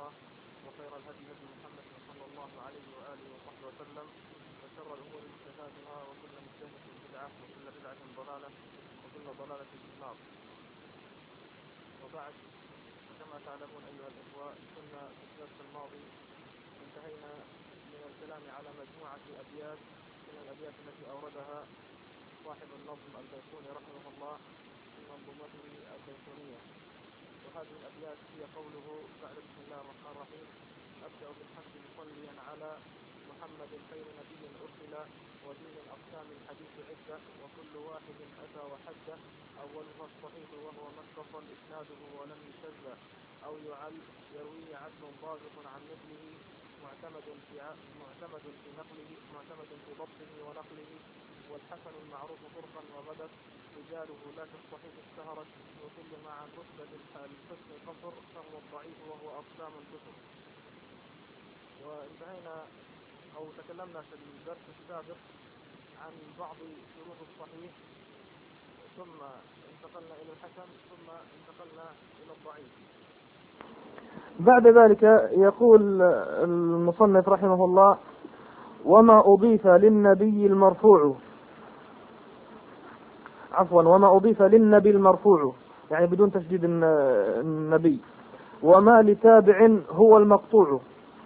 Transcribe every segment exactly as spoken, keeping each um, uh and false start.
الله، وخير الهدي هدي محمد صلى الله عليه وآله وصحبه وسلم، وشر الأمور محدثاتها، وكل محدثة بدعة، وكل بدعة ضلالة، وكل ضلالة في النار. وبعد، كما تعلمون أيها الإخوة، كنا في الدرس الماضي انتهينا من الكلام على مجموعة أبيات من الأبيات التي أوردها صاحب النظم البيقوني رحمه الله في منظومته البيقونية. وهذه الأبيات هي قوله بعد بسم الله الرحمن الرحيم: أبدأ بالحمد مصليا على محمد خير نبي أرسل، ودين الأقسام الحديث عدة، وكل واحد أتى وحده، أولها الصحيح وهو ما اتصل إسناده ولم يشذ أو يعل، يرويه عدل ضابط عن مثله، معتمد في معتمد في نقله معتمد في ضبطه ونقله، والحسن المعروف طرقا وغدت، رجاله لا كالصحيح اشتهرت، وكل ما عن رتبة الحسن قصر، فهو الضعيف وهو أقسام الكسر. وانتهينا أو تكلمنا في الدرس السابق عن بعض شروط الصحيح، ثم انتقلنا إلى الحسن، ثم انتقلنا إلى الضعيف. بعد ذلك يقول المصنف رحمه الله: وما أضيف للنبي المرفوع، عفوا وما أضيف للنبي المرفوع، يعني بدون تشديد النبي، وما لتابع هو المقطوع،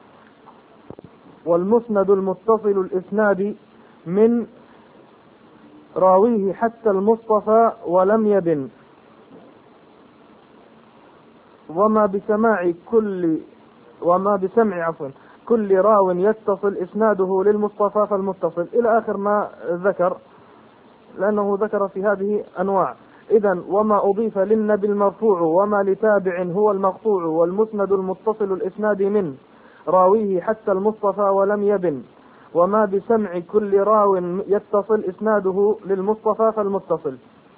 والمسند المتصل الإسناد من راويه حتى المصطفى ولم يبن، وما بسماع كل وما بسمع عفوا كل راو يتصل إسناده للمصطفى فالمتصل، إلى آخر ما ذكر، لأنه ذكر في هذه أنواع. إذن وما أضيف للنبي المرفوع، وما لتابع هو المقطوع، والمسند المتصل الإسناد من راويه حتى المصطفى ولم يبن، وما بسمع كل راو يتصل إسناده للمصطفى فالمتصل.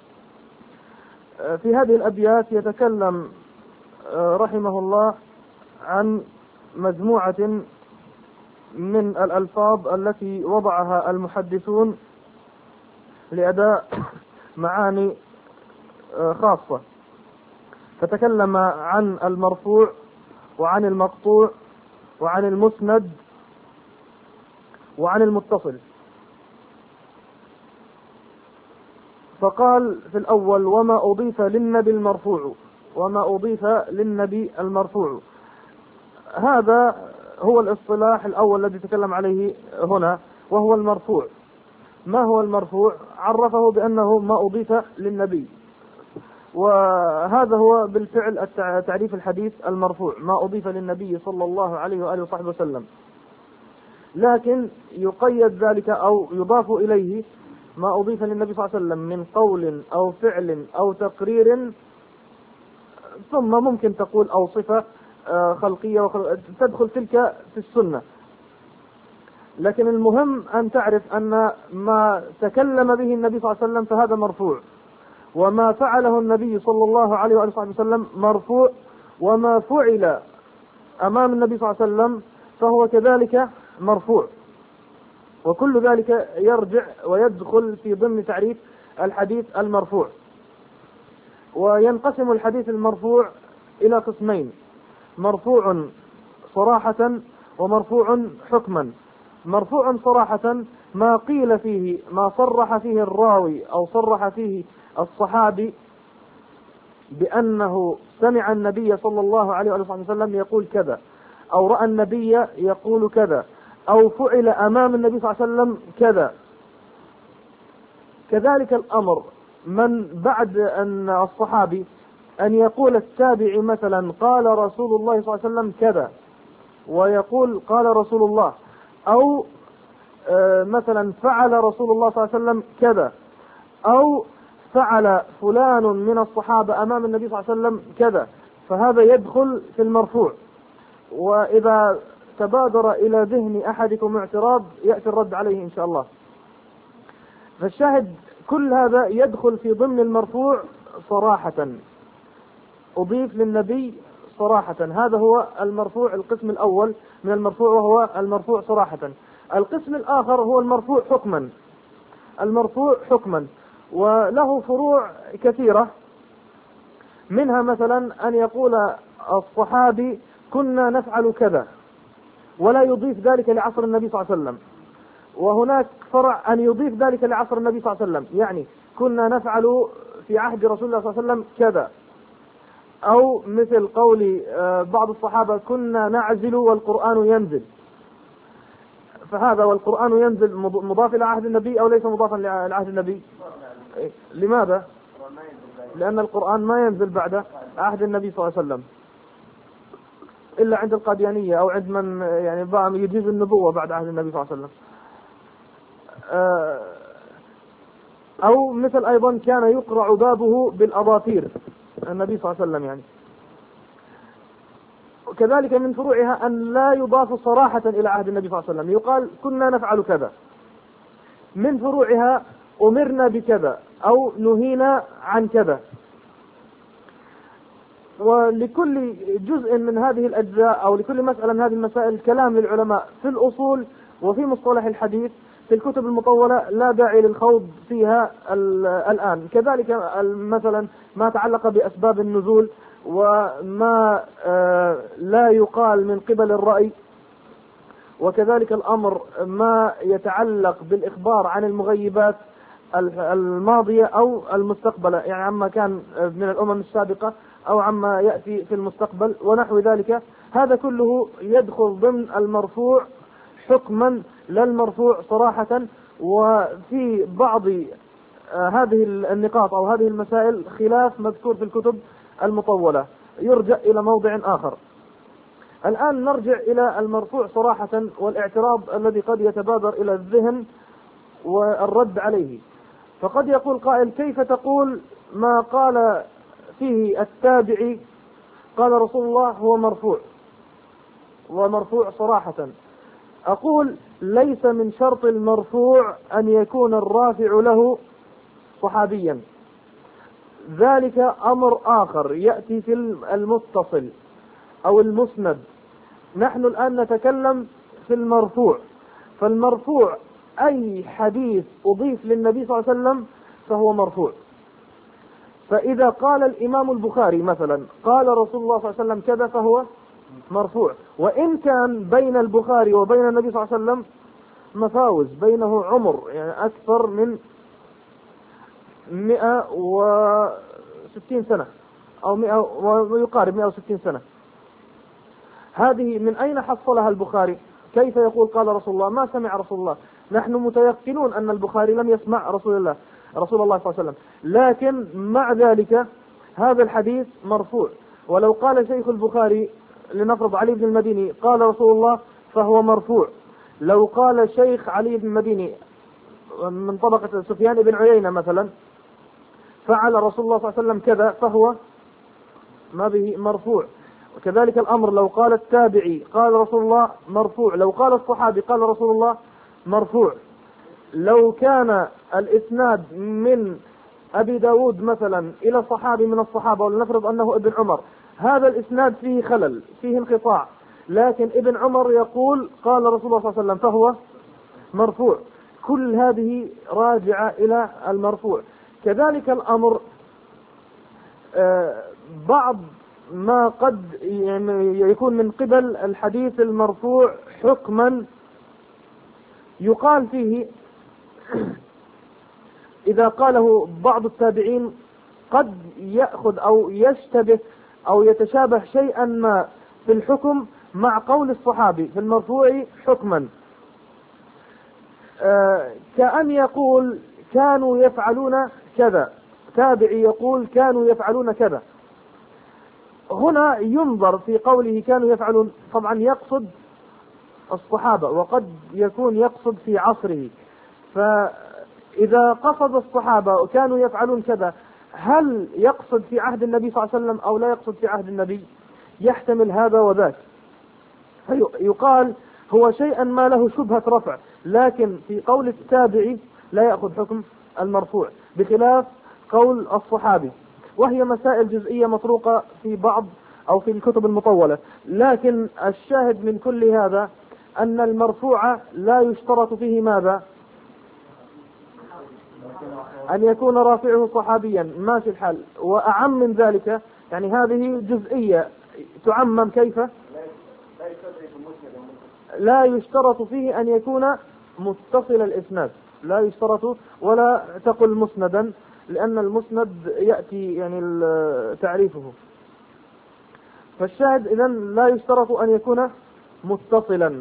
في هذه الأبيات يتكلم رحمه الله عن مجموعة من الألفاظ التي وضعها المحدثون لأداء معاني خاصة، فتكلم عن المرفوع وعن المقطوع وعن المسند وعن المتصل. فقال في الأول: وما أضيف للنبي المرفوع، وما أضيف للنبي المرفوع. هذا هو الاصطلاح الأول الذي تكلم عليه هنا، وهو المرفوع. ما هو المرفوع؟ عرفه بأنه ما أضيف للنبي، وهذا هو بالفعل تعريف الحديث المرفوع: ما أضيف للنبي صلى الله عليه وآله وصحبه وسلم. لكن يقيد ذلك أو يضاف إليه ما أضيف للنبي صلى الله عليه وسلم من قول أو فعل أو تقرير، ثم ممكن تقول أو صفة خلقية تدخل تلك في السنة. لكن المهم أن تعرف أن ما تكلم به النبي صلى الله عليه وسلم فهذا مرفوع، وما فعله النبي صلى الله عليه وآله وسلم مرفوع، وما فعل أمام النبي صلى الله عليه وسلم فهو كذلك مرفوع. وكل ذلك يرجع ويدخل في ضمن تعريف الحديث المرفوع. وينقسم الحديث المرفوع إلى قسمين: مرفوع صراحة ومرفوع حكما. مرفوع صراحة ما قيل فيه، ما صرح فيه الراوي أو صرح فيه الصحابي بأنه سمع النبي صلى الله عليه وسلم يقول كذا، أو رأى النبي يقول كذا، أو فعل أمام النبي صلى الله عليه وسلم كذا. كذلك الأمر من بعد أن الصحابي أن يقول التابع مثلا قال رسول الله صلى الله عليه وسلم كذا، ويقول قال رسول الله، أو مثلا فعل رسول الله صلى الله عليه وسلم كذا، أو فعل فلان من الصحابة أمام النبي صلى الله عليه وسلم كذا، فهذا يدخل في المرفوع. وإذا تبادر إلى ذهن أحدكم اعتراض يأتي الرد عليه إن شاء الله. فالشاهد كل هذا يدخل في ضمن المرفوع صراحة، أضيف للنبي صراحة. هذا هو المرفوع، القسم الأول من المرفوع، وهو المرفوع صراحة. القسم الآخر هو المرفوع حكما. المرفوع حكما وله فروع كثيرة، منها مثلا أن يقول الصحابي كنا نفعل كذا، ولا يضيف ذلك لعصر النبي صلى الله عليه وسلم. وهناك فرع أن يضيف ذلك لعصر النبي صلى الله عليه وسلم، يعني كنا نفعل في عهد رسول الله صلى الله عليه وسلم كذا، أو مثل قول بعض الصحابة كنا نعزل والقرآن ينزل، فهذا والقرآن ينزل مضاف إلى عهد النبي أو ليس مضافا لعهد النبي؟ لماذا؟ لأن القرآن ما ينزل بعد عهد النبي صلى الله عليه وسلم إلا عند القاديانية أو عند من يعني يجيز النبوة بعد عهد النبي صلى الله عليه وسلم. أو مثل أيضا كان يقرع بابه بالأظافير النبي صلى الله عليه وسلم يعني. كذلك من فروعها أن لا يضاف صراحة إلى عهد النبي صلى الله عليه وسلم، يقال كنا نفعل كذا. من فروعها أمرنا بكذا أو نهينا عن كذا. ولكل جزء من هذه الأجزاء أو لكل مسألة من هذه المسائل كلام للعلماء في الأصول وفي مصطلح الحديث في الكتب المطولة، لا داعي للخوض فيها الآن. كذلك مثلا ما تعلق بأسباب النزول وما لا يقال من قبل الرأي، وكذلك الأمر ما يتعلق بالإخبار عن المغيبات الماضية أو المستقبلة، يعني عما كان من الأمم السابقة أو عما يأتي في المستقبل ونحو ذلك. هذا كله يدخل ضمن المرفوع حكما لا المرفوع صراحة. وفي بعض هذه النقاط أو هذه المسائل خلاف مذكور في الكتب المطولة، يرجع إلى موضع آخر. الآن نرجع إلى المرفوع صراحة والاعتراض الذي قد يتبادر إلى الذهن والرد عليه. فقد يقول قائل كيف تقول ما قال فيه التابعي قال رسول الله هو مرفوع ومرفوع صراحة؟ أقول ليس من شرط المرفوع أن يكون الرافع له صحابيا، ذلك أمر آخر يأتي في المتصل أو المسند. نحن الآن نتكلم في المرفوع، فالمرفوع أي حديث أضيف للنبي صلى الله عليه وسلم فهو مرفوع. فإذا قال الإمام البخاري مثلا قال رسول الله صلى الله عليه وسلم كذا فهو مرفوع، وإن كان بين البخاري وبين النبي صلى الله عليه وسلم مفاوز، بينه عمر يعني أكثر من مئة وستين سنة أو مئة ويقارب مئة وستين سنة. هذه من أين حصلها البخاري؟ كيف يقول قال رسول الله؟ ما سمع رسول الله. نحن متيقنون أن البخاري لم يسمع رسول الله رسول الله صلى الله عليه وسلم، لكن مع ذلك هذا الحديث مرفوع. ولو قال شيخ البخاري لنفرض علي بن المديني قال رسول الله فهو مرفوع. لو قال شيخ علي بن المديني من طبقة سفيان بن عيينة مثلا فعل رسول الله صلى الله عليه وسلم كذا فهو ما به مرفوع. وكذلك الأمر لو قال التابعي قال رسول الله مرفوع، لو قال الصحابي قال رسول الله مرفوع. لو كان الإسناد من أبي داود مثلا إلى صحابي من الصحابة ولنفرض أنه ابن عمر، هذا الإسناد فيه خلل فيه انقطاع، لكن ابن عمر يقول قال رسول الله صلى الله عليه وسلم فهو مرفوع. كل هذه راجعة إلى المرفوع. كذلك الأمر بعض ما قد يعني يكون من قبل الحديث المرفوع حكما يقال فيه إذا قاله بعض التابعين قد يأخذ أو يشتبه أو يتشابه شيئا ما في الحكم مع قول الصحابي في المرفوع حكما. آه كأن يقول كانوا يفعلون كذا، تابعي يقول كانوا يفعلون كذا. هنا ينظر في قوله كانوا يفعلون، طبعا يقصد الصحابة وقد يكون يقصد في عصره. فإذا قصد الصحابة وكانوا يفعلون كذا، هل يقصد في عهد النبي صلى الله عليه وسلم أو لا يقصد في عهد النبي؟ يحتمل هذا وذاك. يقال هو شيئا ما له شبهة رفع، لكن في قول التابعي لا يأخذ حكم المرفوع بخلاف قول الصحابي. وهي مسائل جزئية مطروقة في بعض أو في الكتب المطولة. لكن الشاهد من كل هذا أن المرفوع لا يشترط فيه ماذا؟ أن يكون رافعه صحابيا، ماشي الحال. وأعم من ذلك، يعني هذه جزئية تعمم كيف؟ لا يشترط فيه أن يكون متصل الإسناد، لا يشترط، ولا تقل مسندا، لأن المسند يأتي يعني تعريفه. فالشاهد إذن لا يشترط أن يكون متصلا.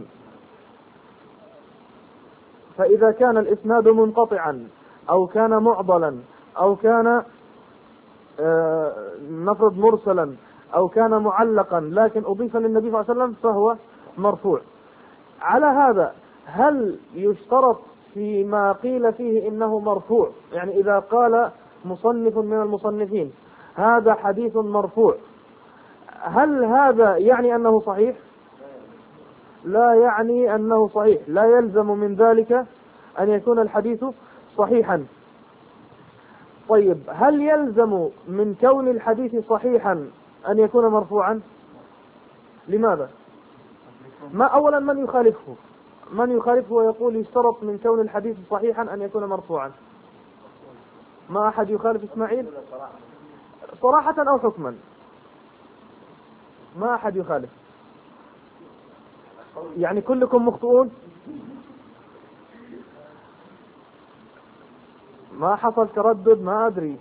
فإذا كان الإسناد منقطعا أو كان معضلا أو كان نفرض مرسلا أو كان معلقا لكن أضيف للنبي صلى الله عليه وسلم فهو مرفوع. على هذا هل يشترط فيما قيل فيه إنه مرفوع، يعني إذا قال مصنف من المصنفين هذا حديث مرفوع، هل هذا يعني أنه صحيح؟ لا يعني أنه صحيح، لا يلزم من ذلك أن يكون الحديث صحيحا. طيب هل يلزم من كون الحديث صحيحا أن يكون مرفوعا؟ لماذا؟ ما أولا من يخالفه من يخالفه ويقول يشترط من كون الحديث صحيحا أن يكون مرفوعا؟ ما أحد يخالف إسماعيل صراحة أو حكما؟ ما أحد يخالف، يعني كلكم مخطئون؟ ما حصل تردد؟ ما أدري.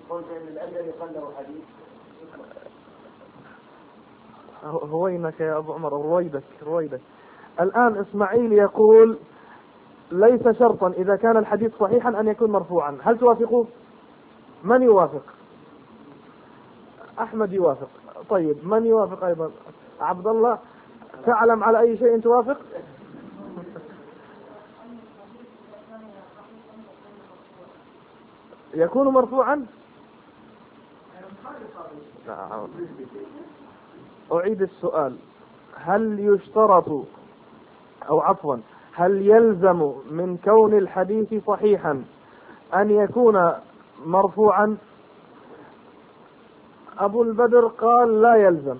هوينك يا أبو عمر، رويدك رويدك. الآن إسماعيل يقول ليس شرطا إذا كان الحديث صحيحا أن يكون مرفوعا، هل توافقوا؟ من يوافق؟ أحمد يوافق. طيب من يوافق أيضا؟ عبد الله، تعلم على أي شيء توافق؟ يكون مرفوعا؟ أعيد السؤال، هل يشترط أو عفوا هل يلزم من كون الحديث صحيحا أن يكون مرفوعا؟ أبو البدر قال لا يلزم.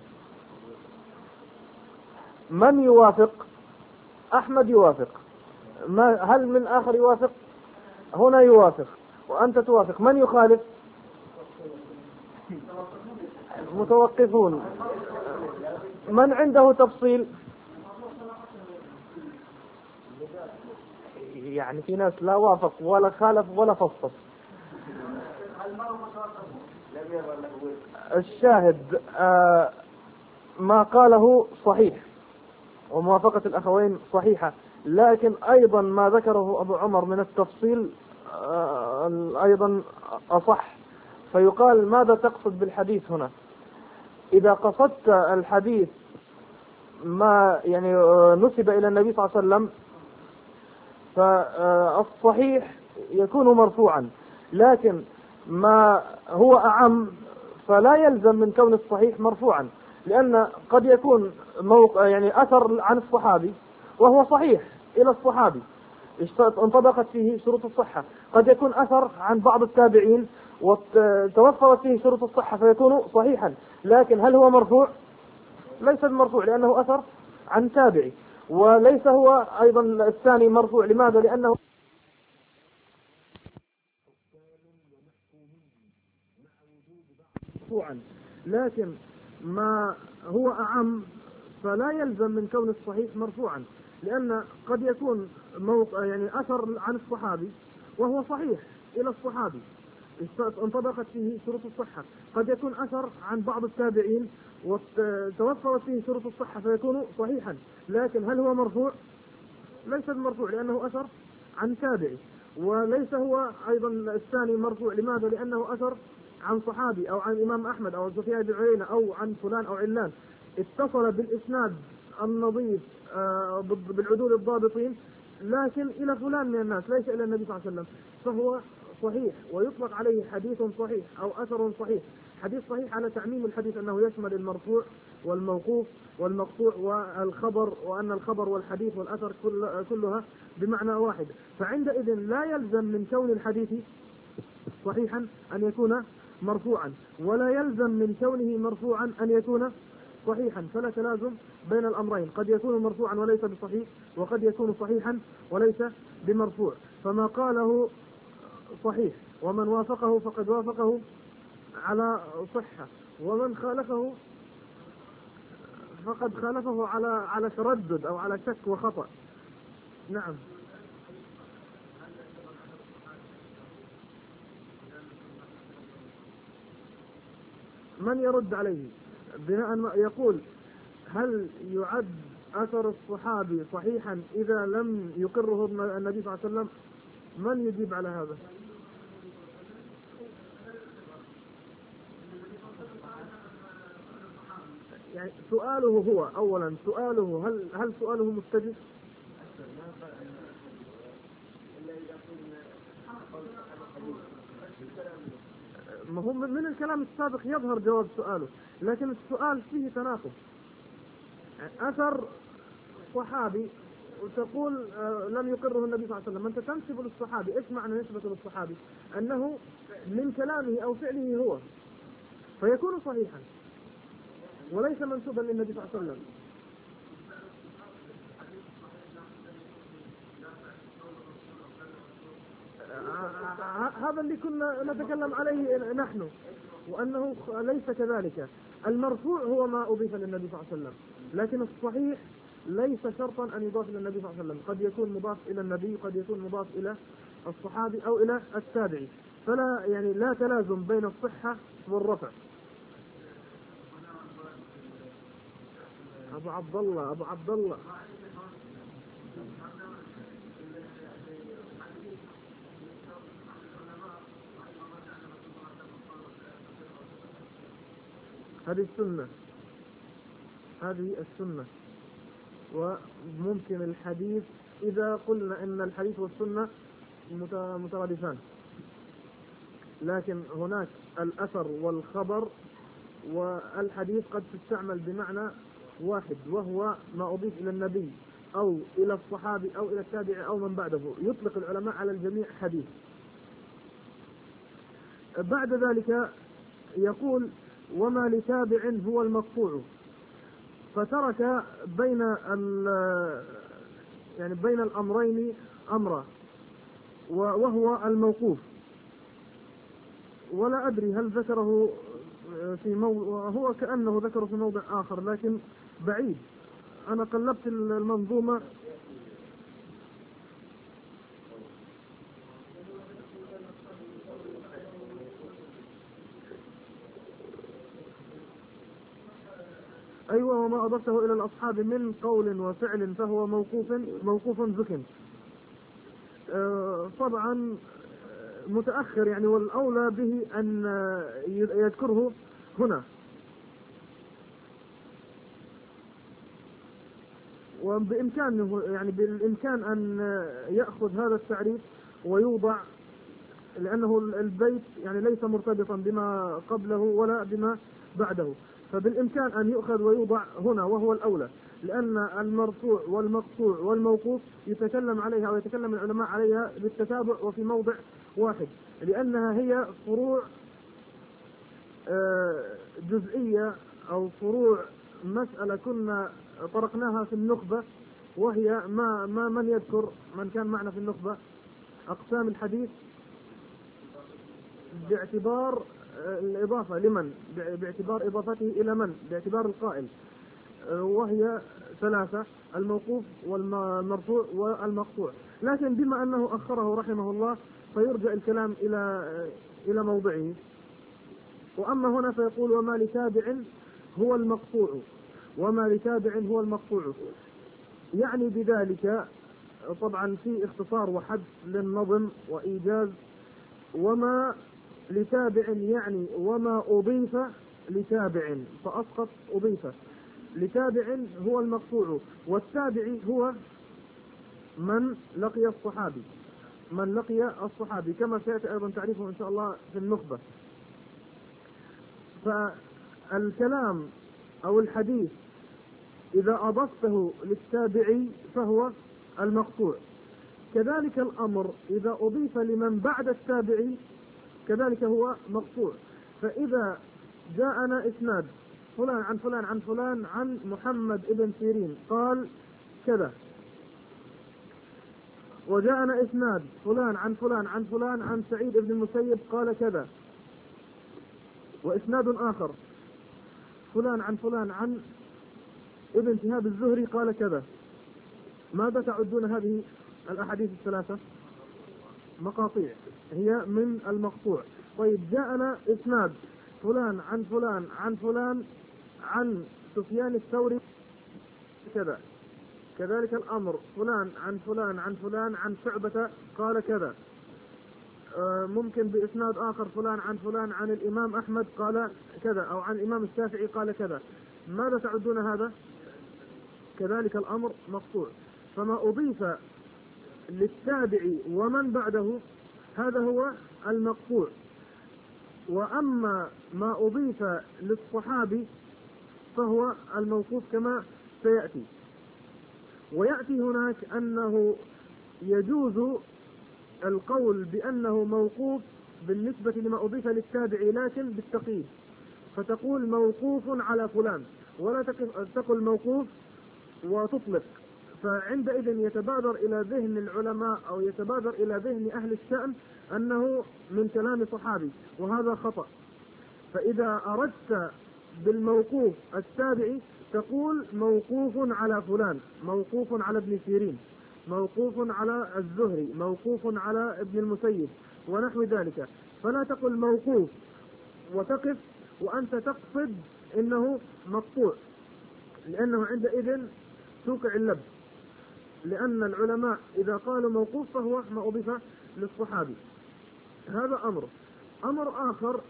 من يوافق؟ أحمد يوافق. ما هل من آخر يوافق؟ هنا يوافق وأنت توافق. من يخالف؟ متوقفون. من عنده تفصيل؟ يعني في ناس لا وافق ولا خالف ولا فصل. الشاهد آه ما قاله صحيح وموافقة الأخوين صحيحة، لكن أيضا ما ذكره أبو عمر من التفصيل آه أيضا أصح. فيقال ماذا تقصد بالحديث هنا؟ إذا قصدت الحديث ما يعني نسب إلى النبي صلى الله عليه وسلم فالصحيح يكون مرفوعا، لكن ما هو أعم فلا يلزم من كون الصحيح مرفوعا، لأن قد يكون موقع يعني أثر عن الصحابي وهو صحيح إلى الصحابي انطبقت فيه شروط الصحة، قد يكون أثر عن بعض التابعين وتوفرت فيه شروط الصحة فيكون صحيحا، لكن هل هو مرفوع؟ ليس مرفوع لأنه أثر عن تابعي، وليس هو أيضا الثاني مرفوع. لماذا؟ لأنه مرفوعا، لكن ما هو أعم فلا يلزم من كون الصحيح مرفوعا، لأن قد يكون موقع يعني أثر عن الصحابي وهو صحيح إلى الصحابي انطبقت فيه شروط الصحة، قد يكون أثر عن بعض التابعين وتوفرت فيه شروط الصحة فيكون صحيحا، لكن هل هو مرفوع؟ ليس مرفوع لأنه أثر عن تابعي، وليس هو أيضا الثاني مرفوع. لماذا؟ لأنه أثر عن صحابي أو عن إمام أحمد أو سفيان بن عيينة أو عن فلان أو علان، اتصل بالإسناد النظيف بالعدول الضابطين، لكن إلى فلان من الناس ليس إلى النبي صلى الله عليه وسلم، فهو صحيح ويطلق عليه حديث صحيح أو أثر صحيح. حديث صحيح على تعميم الحديث أنه يشمل المرفوع والموقوف والمقطوع والخبر، وأن الخبر والحديث والأثر كل كلها بمعنى واحد. فعندئذ لا يلزم من كون الحديث صحيحا أن يكون مرفوعا، ولا يلزم من كونه مرفوعا أن يكون صحيحا، فلا تلازم بين الأمرين، قد يكون مرفوعا وليس بصحيح، وقد يكون صحيحا وليس بمرفوع. فما قاله صحيح، ومن وافقه فقد وافقه على صحة، ومن خالفه فقد خالفه على على تردد أو على شك وخطأ. نعم. من يرد عليه بناء يقول هل يعد أثر الصحابي صحيحا إذا لم يقره النبي صلى الله عليه وسلم؟ من يجيب على هذا؟ يعني سؤاله هو أولا سؤاله هل هل سؤاله مستجد؟ ما هو من الكلام السابق يظهر جواب سؤاله، لكن السؤال فيه تناقض. أثر صحابي وتقول لم يقره النبي صلى الله عليه وسلم، أنت تنسب للصحابي، إيش معنى نسبة للصحابي؟ أنه من كلامه أو فعله هو، فيكون صحيحا وليس منسوبا للنبي صلى الله عليه وسلم. هذا اللي كنا نتكلم عليه نحن، وأنه ليس كذلك. المرفوع هو ما أضيف للنبي صلى الله عليه وسلم، لكن الصحيح ليس شرطا أن يضاف إلى النبي صلى الله عليه وسلم، قد يكون مضاف إلى النبي، قد يكون مضاف إلى الصحابي أو إلى التابعي، فلا يعني لا تلازم بين الصحة والرفع. أبو عبد الله أبو عبد الله هذه السنة، هذه السنة. وممكن الحديث إذا قلنا إن الحديث والسنة مترادفان، لكن هناك الأثر والخبر والحديث قد تستعمل بمعنى واحد، وهو ما أضيف إلى النبي أو إلى الصحابي أو إلى التابع أو من بعده، يطلق العلماء على الجميع حديث. بعد ذلك يقول وما لتابع هو المقطوع، فترك بين يعني بين الأمرين أمرا، وهو الموقوف، ولا أدري هل ذكره في موضع، هو كأنه ذكره في موضع آخر لكن بعيد. أنا قلبت المنظومة أيوة، وما أضفته إلى الأصحاب من قول وفعل فهو موقوف موقوف ذكر. أه طبعا متأخر يعني، والأولى به أن يذكره هنا، وبإمكانه يعني بالإمكان أن يأخذ هذا التعريف ويوضع، لأنه البيت يعني ليس مرتبطا بما قبله ولا بما بعده، فبالإمكان أن يؤخذ ويوضع هنا وهو الأولى، لأن المرفوع والمقطوع والموقوف يتكلم عليها أو يتكلم العلماء عليها بالتتابع وفي موضع واحد، لأنها هي فروع جزئية أو فروع مسألة كنا طرقناها في النخبة، وهي ما ما من يذكر من كان معنا في النخبة أقسام الحديث باعتبار الإضافة لمن، باعتبار إضافته إلى من، باعتبار القائل، وهي ثلاثة: الموقوف والمرفوع والمقطوع. لكن بما أنه أخره رحمه الله فيرجع الكلام إلى إلى موضعه. وأما هنا فيقول وما لتابع هو المقطوع، وما لتابع هو المقطوع، يعني بذلك طبعا في اختصار وحد للنظم وإيجاز. وما لتابع يعني وما أضيف لتابع، فأسقط أضيف لتابع هو المقطوع، والتابع هو من لقي الصحابي، من لقي الصحابي كما سيأتي أيضا تعريفه إن شاء الله في النخبة. فالكلام أو الحديث إذا أضفته للتابعي فهو المقطوع، كذلك الأمر إذا أضيف لمن بعد التابعي كذلك هو مقطوع. فإذا جاءنا إسناد فلان عن فلان عن فلان عن محمد ابن سيرين قال كذا، وجاءنا إسناد فلان عن فلان عن فلان عن سعيد بن المسيب قال كذا، وإسناد آخر فلان عن فلان عن ابن شهاب الزهري قال كذا. ماذا تعدون هذه الأحاديث الثلاثة؟ مقاطيع، هي من المقطوع. طيب جاءنا إسناد فلان عن فلان عن فلان عن سفيان الثوري كذا، كذلك الأمر فلان عن فلان عن فلان عن شعبة قال كذا، ممكن بإسناد آخر فلان عن فلان عن الإمام أحمد قال كذا، أو عن الإمام الشافعي قال كذا. ماذا تعدون هذا؟ كذلك الأمر مقطوع. فما أضيف للتابع ومن بعده هذا هو المقطوع. وأما ما أضيف للصحابي فهو الموقوف كما سيأتي. ويأتي هناك أنه يجوز القول بأنه موقوف بالنسبة لما أضيف للتابع لكن بالتقييد، فتقول موقوف على فلان ولا تقل موقوف وتطلق، فعندئذ يتبادر إلى ذهن العلماء أو يتبادر إلى ذهن أهل الشأن أنه من كلام صحابي، وهذا خطأ. فإذا أردت بالموقوف التابعي تقول موقوف على فلان، موقوف على ابن سيرين، موقوف على الزهري، موقوف على ابن المسيب ونحو ذلك. فلا تقل موقوف وتقف وأنت تقصد إنه مقطوع، لأنه عندئذ توقع اللبس، لأن العلماء إذا قالوا موقوف فهو ما أضيف للصحابي. هذا أمر. أمر آخر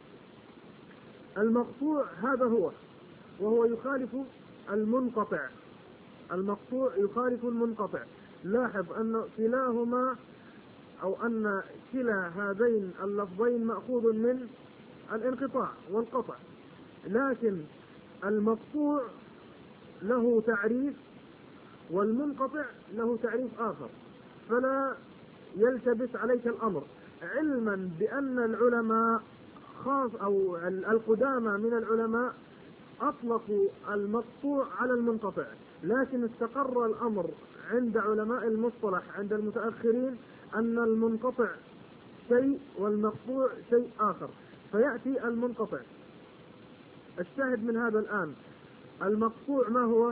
المقطوع هذا هو، وهو يخالف المنقطع. المقطوع يخالف المنقطع. لاحظ أن كلاهما أو أن كلا هذين اللفظين مأخوذ من الانقطاع والقطع، لكن المقطوع له تعريف والمنقطع له تعريف آخر، فلا يلتبس عليك الأمر، علما بأن العلماء خاص أو القدامى من العلماء أطلقوا المقطوع على المنقطع، لكن استقر الأمر عند علماء المصطلح عند المتأخرين أن المنقطع شيء والمقطوع شيء آخر، فيأتي المنقطع. الشاهد من هذا الآن المقطوع ما هو؟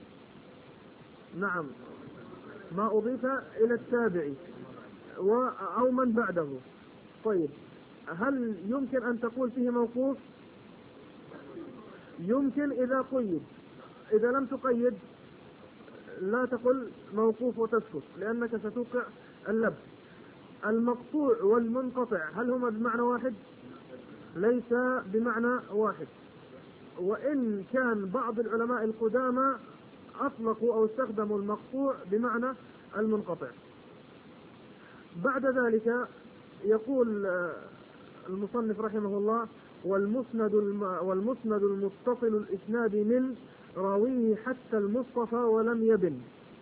نعم، ما أضيف إلى التابعي أو من بعده. طيب هل يمكن أن تقول فيه موقوف؟ يمكن إذا قيد، إذا لم تقيد لا تقل موقوف وتسكت لأنك ستوقع اللبس. المقطوع والمنقطع هل هما بمعنى واحد؟ ليس بمعنى واحد، وإن كان بعض العلماء القدامى أطلقوا أو استخدموا المقطوع بمعنى المنقطع. بعد ذلك يقول المصنف رحمه الله والمسند والمسند المتصل الإسناد من راويه حتى المصطفى ولم يبن.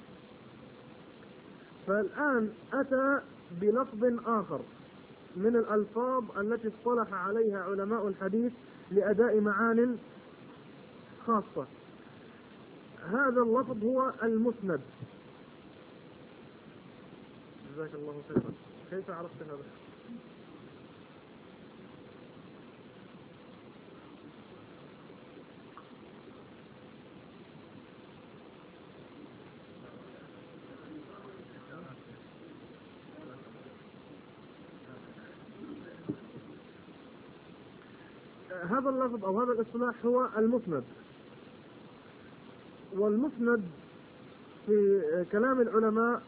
فالآن أتى بلفظ آخر من الألفاظ التي اصطلح عليها علماء الحديث لأداء معان خاصة. هذا اللفظ هو المسند. جزاك الله خيرا. كيف عرفت هذا؟ هذا اللفظ أو هذا الاصطلاح هو المسند. والمسند في كلام العلماء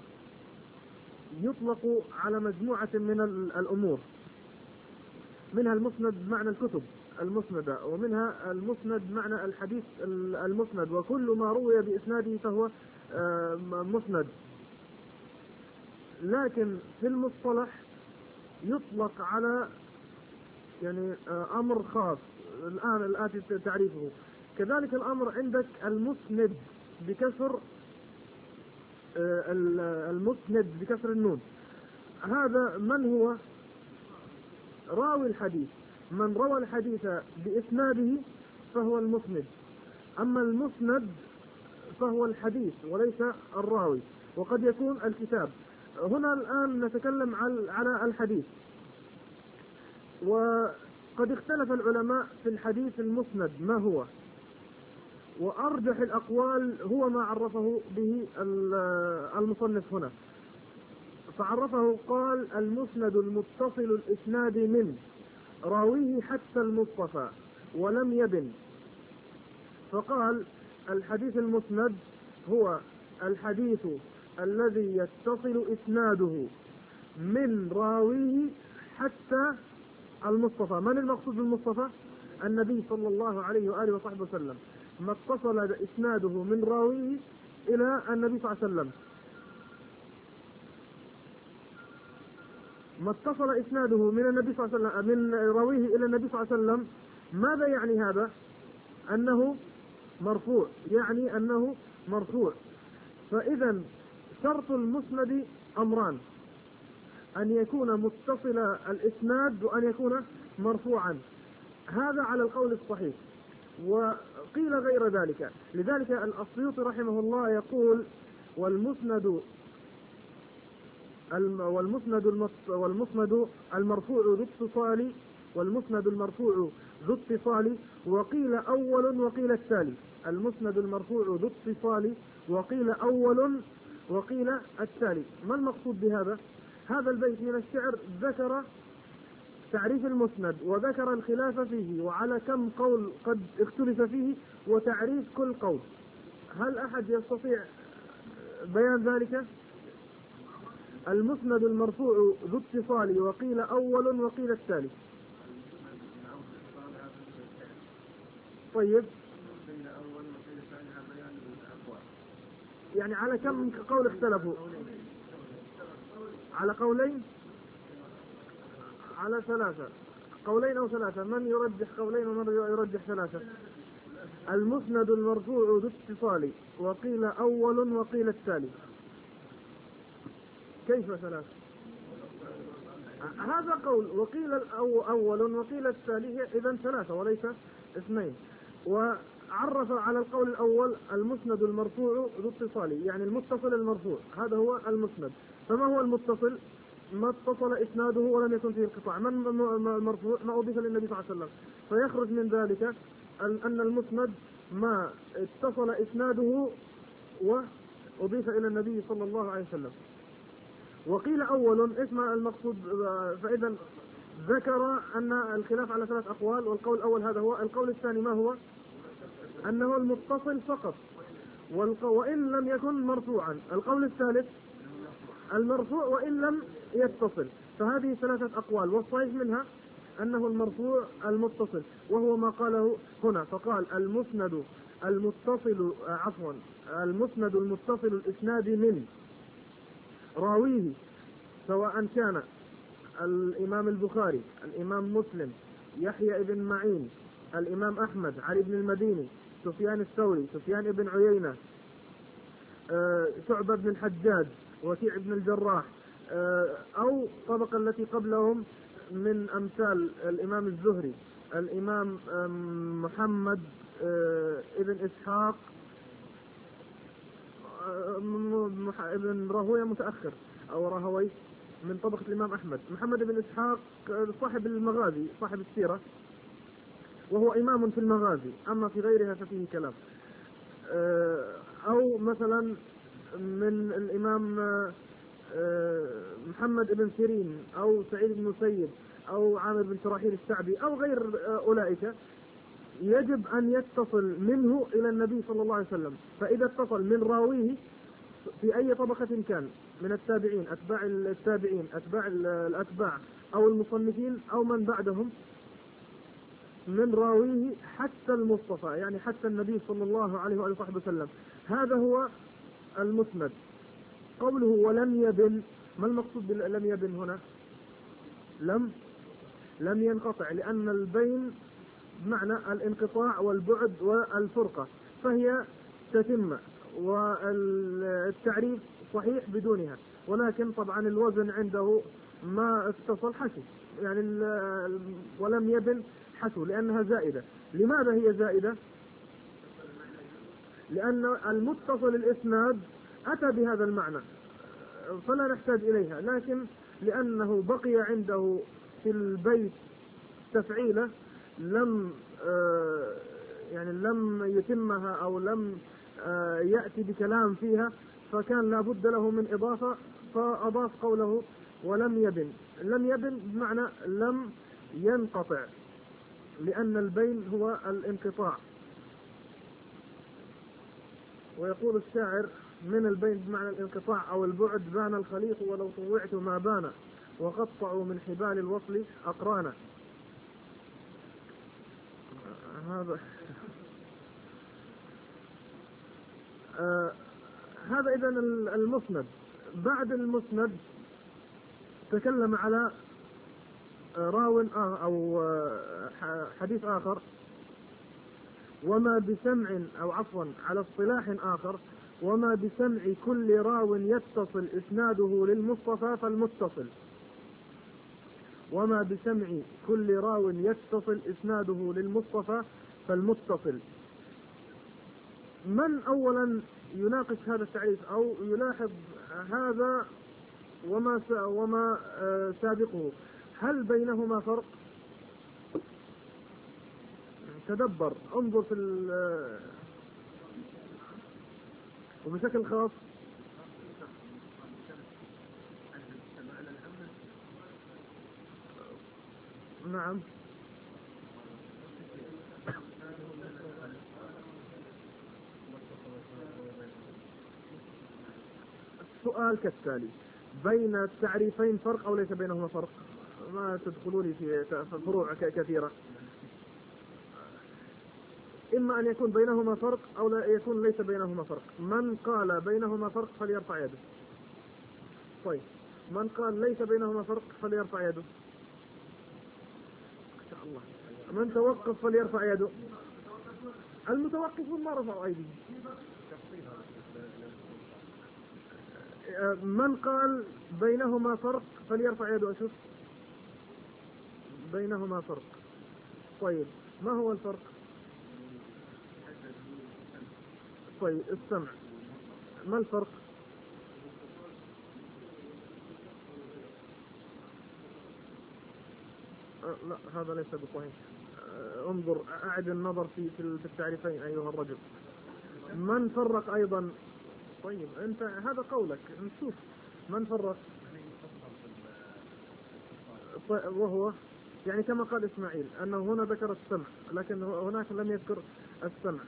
يطلق على مجموعة من الأمور، منها المسند بمعنى الكتب المسندة، ومنها المسند بمعنى الحديث المسند، وكل ما روي بإسناده فهو مسند. لكن في المصطلح يطلق على يعني أمر خاص الآن الآتي تعريفه. كذلك الأمر عندك المسند بكسر المسند بكسر النون. هذا من هو؟ راوي الحديث، من روى الحديث بإسناده فهو المسند. أما المسند فهو الحديث وليس الراوي، وقد يكون الكتاب. هنا الآن نتكلم على الحديث. وقد اختلف العلماء في الحديث المسند ما هو، وأرجح الأقوال هو ما عرفه به المصنف هنا، فعرفه قال المسند المتصل الإسناد من راويه حتى المصطفى ولم يبن. فقال الحديث المسند هو الحديث الذي يتصل إسناده من راويه حتى المصطفى. من المقصود بالمصطفى؟ النبي صلى الله عليه وآله وصحبه وسلم، ما اتصل إسناده من راويه إلى النبي صلى الله عليه وسلم، ما اتصل إسناده من النبي صلى الله عليه وسلم من راويه إلى النبي صلى الله عليه وسلم. ماذا يعني هذا؟ أنه مرفوع، يعني أنه مرفوع. فإذا شرط المسند أمران: أن يكون متصل الإسناد وأن يكون مرفوعا. هذا على القول الصحيح، وقيل غير ذلك. لذلك السيوطي رحمه الله يقول والمسند والمسند والمسند المرفوع ذو اتصال والمسند المرفوع ذو اتصال وقيل أول وقيل التالي. المسند المرفوع ذو اتصال وقيل أول وقيل التالي. ما المقصود بهذا؟ هذا البيت من الشعر ذكر تعريف المسند وذكر الخلاف فيه وعلى كم قول قد اختلف فيه وتعريف كل قول. هل أحد يستطيع بيان ذلك؟ المسند المرفوع ذو اتصال وقيل أول وقيل التالي. طيب، يعني على كم قول اختلفوا؟ على قولين؟ على ثلاثة قولين أو ثلاثة. من يرجح قولين ومن يرجح ثلاثة؟ المسند المرفوع ذو اتصال وقيل أول وقيل التالي. كيف ثلاثة؟ هذا قول وقيل أول وقيل التالي، إذن ثلاثة وليس اثنين. وعرف على القول الأول المسند المرفوع ذو اتصال، يعني المتصل المرفوع، هذا هو المسند. فما هو المتصل؟ ما اتصل إسناده ولم يكن فيه انقطاع. من المرفوع؟ ما أضيف للنبي صلى الله عليه وسلم. فيخرج من ذلك أن المسند ما اتصل إسناده وأضيف إلى النبي صلى الله عليه وسلم. وقيل أول اسم المقصود. فإذا ذكر أن الخلاف على ثلاث أقوال، والقول الأول هذا هو. القول الثاني ما هو؟ أنه المتصل فقط وإن لم يكن مرفوعا. القول الثالث المرفوع وإن لم يتصل. فهذه ثلاثة أقوال، والصحيح منها أنه المرفوع المتصل، وهو ما قاله هنا. فقال المسند المتصل عفوا المسند المتصل الإسناد من راويه، سواء كان الإمام البخاري، الإمام مسلم، يحيى بن معين، الإمام أحمد، علي بن المديني، سفيان الثوري، سفيان بن عيينة، شعبة بن الحجاج، وكيع بن الجراح، أو طبقة التي قبلهم من أمثال الإمام الزهري، الإمام محمد ابن إسحاق ابن راهويه متأخر أو راهوي من طبقة الإمام أحمد، محمد بن إسحاق صاحب المغازي صاحب السيرة، وهو إمام في المغازي، أما في غيرها ففيه كلام. أو مثلا من الإمام محمد بن سيرين أو سعيد بن مسيب أو عامر بن شراحيل الشعبي أو غير أولئك، يجب أن يتصل منه إلى النبي صلى الله عليه وسلم. فإذا اتصل من راويه في أي طبقة كان من التابعين، أتباع التابعين، أتباع الأتباع أو المصنفين أو من بعدهم، من راويه حتى المصطفى، يعني حتى النبي صلى الله عليه وآله وسلم، هذا هو المسند. قوله ولم يبن، ما المقصود بلم يبن هنا؟ لم لم ينقطع، لأن البين بمعنى الانقطاع والبعد والفرقة، فهي تتم، والتعريف صحيح بدونها، ولكن طبعا الوزن عنده ما اتصل حشو، يعني ولم يبن حشو لأنها زائدة. لماذا هي زائدة؟ لأن المتصل الإسناد أتى بهذا المعنى فلا نحتاج إليها، لكن لأنه بقي عنده في البيت تفعيلة لم يعني لم يتمها أو لم يأتي بكلام فيها، فكان لا بد له من إضافة، فأضاف قوله ولم يبن. لم يبن بمعنى لم ينقطع، لأن البين هو الانقطاع. ويقول الشاعر من البين بمعنى الانقطاع أو البعد بان الخليق ولو طوعت ما بان، وقطعوا من حبال الوصل أقرانا. هذا آه هذا إذن المسند. بعد المسند تكلم على راو أو حديث آخر، وما بسمع أو عفوا على اصطلاح آخر، وما بسمع كل راو يتصل إسناده للمصطفى فالمتصل. وما بسمع كل راو يتصل إسناده للمصطفى فالمتصل. من أولا يناقش هذا التعريف أو يلاحظ هذا وما وما سابقه؟ هل بينهما فرق؟ تدبر، انظر في وبشكل خاص نعم. السؤال كالتالي: بين التعريفين فرق أو ليس بينهما فرق؟ ما تدخلوني في فروع كثيرة. إما أن يكون بينهما فرق أو لا يكون ليس بينهما فرق. من قال بينهما فرق فليرفع يده. طيب، من قال ليس بينهما فرق فليرفع يده. إن شاء الله. من توقف فليرفع يده. المتوقفون ما رفعوا أيديهم. من قال بينهما فرق فليرفع يده. أشوف بينهما فرق. طيب، ما هو الفرق؟ طيب، السمع. ما الفرق؟ أه لا، هذا ليس بصحيح. أه انظر، أعد النظر في في التعريفين أيها الرجل. من فرق أيضا؟ طيب، أنت هذا قولك، نشوف من فرق. طيب، وهو يعني كما قال إسماعيل أنه هنا ذكر السمع، لكن هناك لم يذكر السمع.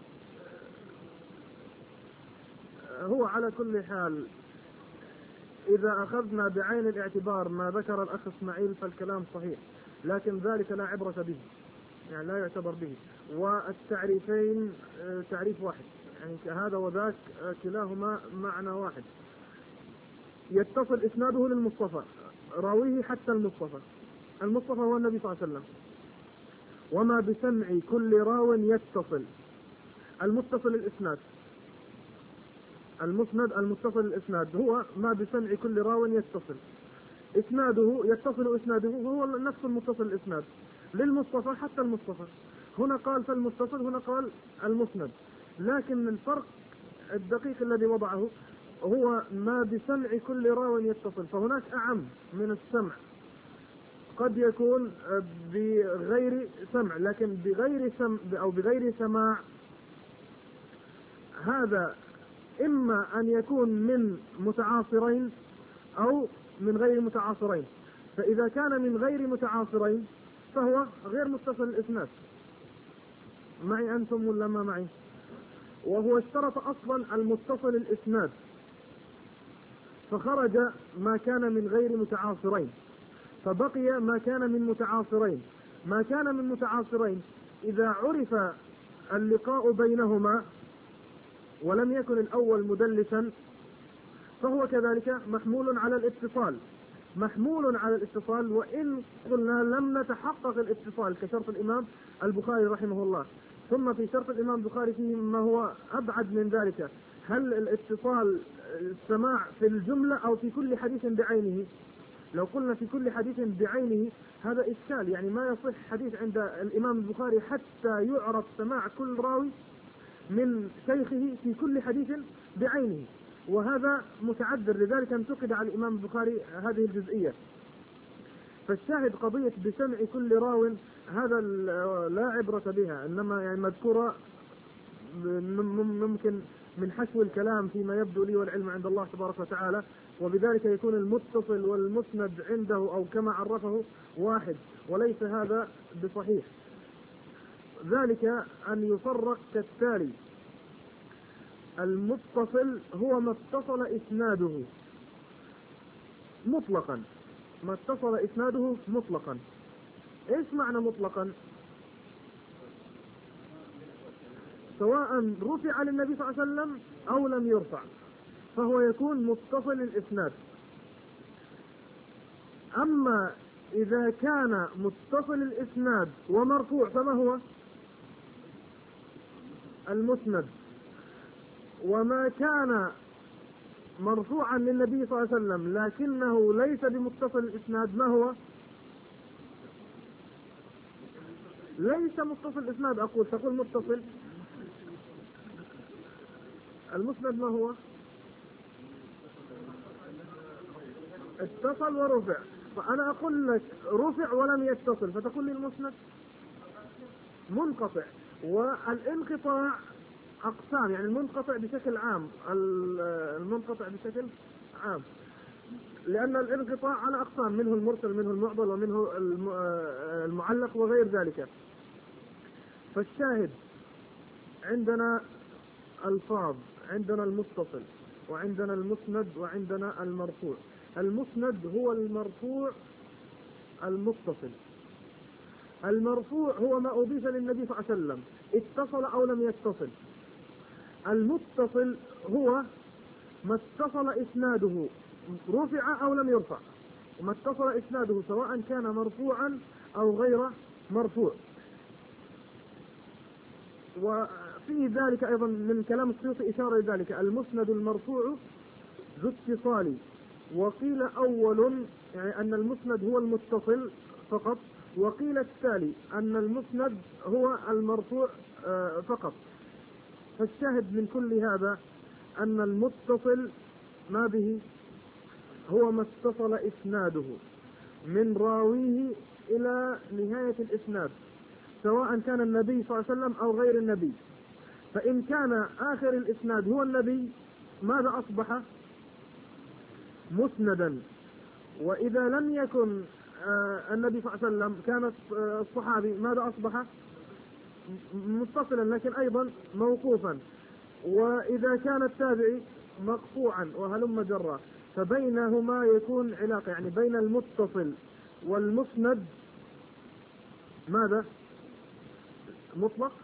هو على كل حال إذا أخذنا بعين الاعتبار ما ذكر الأخ إسماعيل فالكلام صحيح، لكن ذلك لا عبرة به، يعني لا يعتبر به. والتعريفين تعريف واحد، يعني هذا وذاك كلاهما معنى واحد. يتصل إسناده للمصطفى، راويه حتى المصطفى. المصطفى هو النبي صلى الله عليه وسلم. وما بسمع كل راو يتصل. المتصل الإسناد، المسند المتصل الإسناد هو ما بسمع كل راو يتصل إسناده، يتصل إسناده هو نفس المتصل الإسناد للمصطفى حتى المصطفى. هنا قال فالمتصل، هنا قال المسند، لكن الفرق الدقيق الذي وضعه هو ما بسمع كل راو يتصل، فهناك أعم من السمع. قد يكون بغير سمع، لكن بغير سمع أو بغير سماع، هذا إما أن يكون من متعاصرين أو من غير متعاصرين. فإذا كان من غير متعاصرين فهو غير متصل الإسناد. معي أنتم ولا ما معي؟ وهو اشترط أصلا المتصل الإسناد، فخرج ما كان من غير متعاصرين، فبقي ما كان من متعاصرين. ما كان من متعاصرين إذا عرف اللقاء بينهما ولم يكن الأول مدلسا فهو كذلك محمول على الاتصال، محمول على الاتصال وإن قلنا لم نتحقق الاتصال كشرط الإمام البخاري رحمه الله. ثم في شرط الإمام البخاري فيه ما هو أبعد من ذلك: هل الاتصال السماع في الجملة أو في كل حديث بعينه؟ لو قلنا في كل حديث بعينه هذا إشكال، يعني ما يصح حديث عند الإمام البخاري حتى يعرف سماع كل راوي من شيخه في كل حديث بعينه، وهذا متعذر. لذلك انتقد على الإمام البخاري هذه الجزئية. فالشاهد قضية بسمع كل راو هذا لا عبرة بها، إنما يعني مذكورة ممكن من حشو الكلام فيما يبدو لي والعلم عند الله تبارك وتعالى، وبذلك يكون المتصل والمسند عنده أو كما عرفه واحد، وليس هذا بصحيح. ذلك أن يفرق كالتالي: المتصل هو ما اتصل إسناده مطلقا، ما اتصل إسناده مطلقا. إيش معنى مطلقا؟ سواء رفع للنبي صلى الله عليه وسلم أو لم يرفع فهو يكون متصل الإسناد. أما إذا كان متصل الإسناد ومرفوع فما هو؟ المسند. وما كان مرفوعا للنبي صلى الله عليه وسلم لكنه ليس بمتصل الإسناد ما هو؟ ليس متصل الإسناد. أقول تقول متصل المسند ما هو؟ اتصل ورفع. فأنا أقول لك رفع ولم يتصل فتقول لي المسند منقطع. والانقطاع أقسام، يعني المنقطع بشكل عام، المنقطع بشكل عام، لأن الانقطاع على أقسام، منه المرسل منه المعضل ومنه المعلق وغير ذلك. فالشاهد عندنا الفاظ، عندنا المتصل وعندنا المسند وعندنا المرفوع. المسند هو المرفوع المتصل. المرفوع هو ما أضيف للنبي صلى الله عليه وسلم اتصل أو لم يتصل. المتصل هو ما اتصل إسناده رفع أو لم يرفع، وما اتصل إسناده سواء كان مرفوعا أو غير مرفوع. وفي ذلك أيضا من كلام السيوطي إشارة لذلك: المسند المرفوع ذو اتصال. وقيل أول يعني أن المسند هو المتصل فقط، وقيل التالي أن المسند هو المرفوع فقط. فالشاهد من كل هذا أن المتصل ما به هو ما اتصل إسناده من راويه إلى نهاية الإسناد، سواء كان النبي صلى الله عليه وسلم أو غير النبي. فإن كان آخر الإسناد هو النبي ماذا أصبح؟ مسندا. وإذا لم يكن النبي صلى الله عليه وسلم كان الصحابي ماذا أصبح؟ متصلا لكن أيضا موقوفا. وإذا كان التابعي مقطوعا وهلم جرا. فبينهما يكون علاقة، يعني بين المتصل والمسند ماذا؟ مطلق،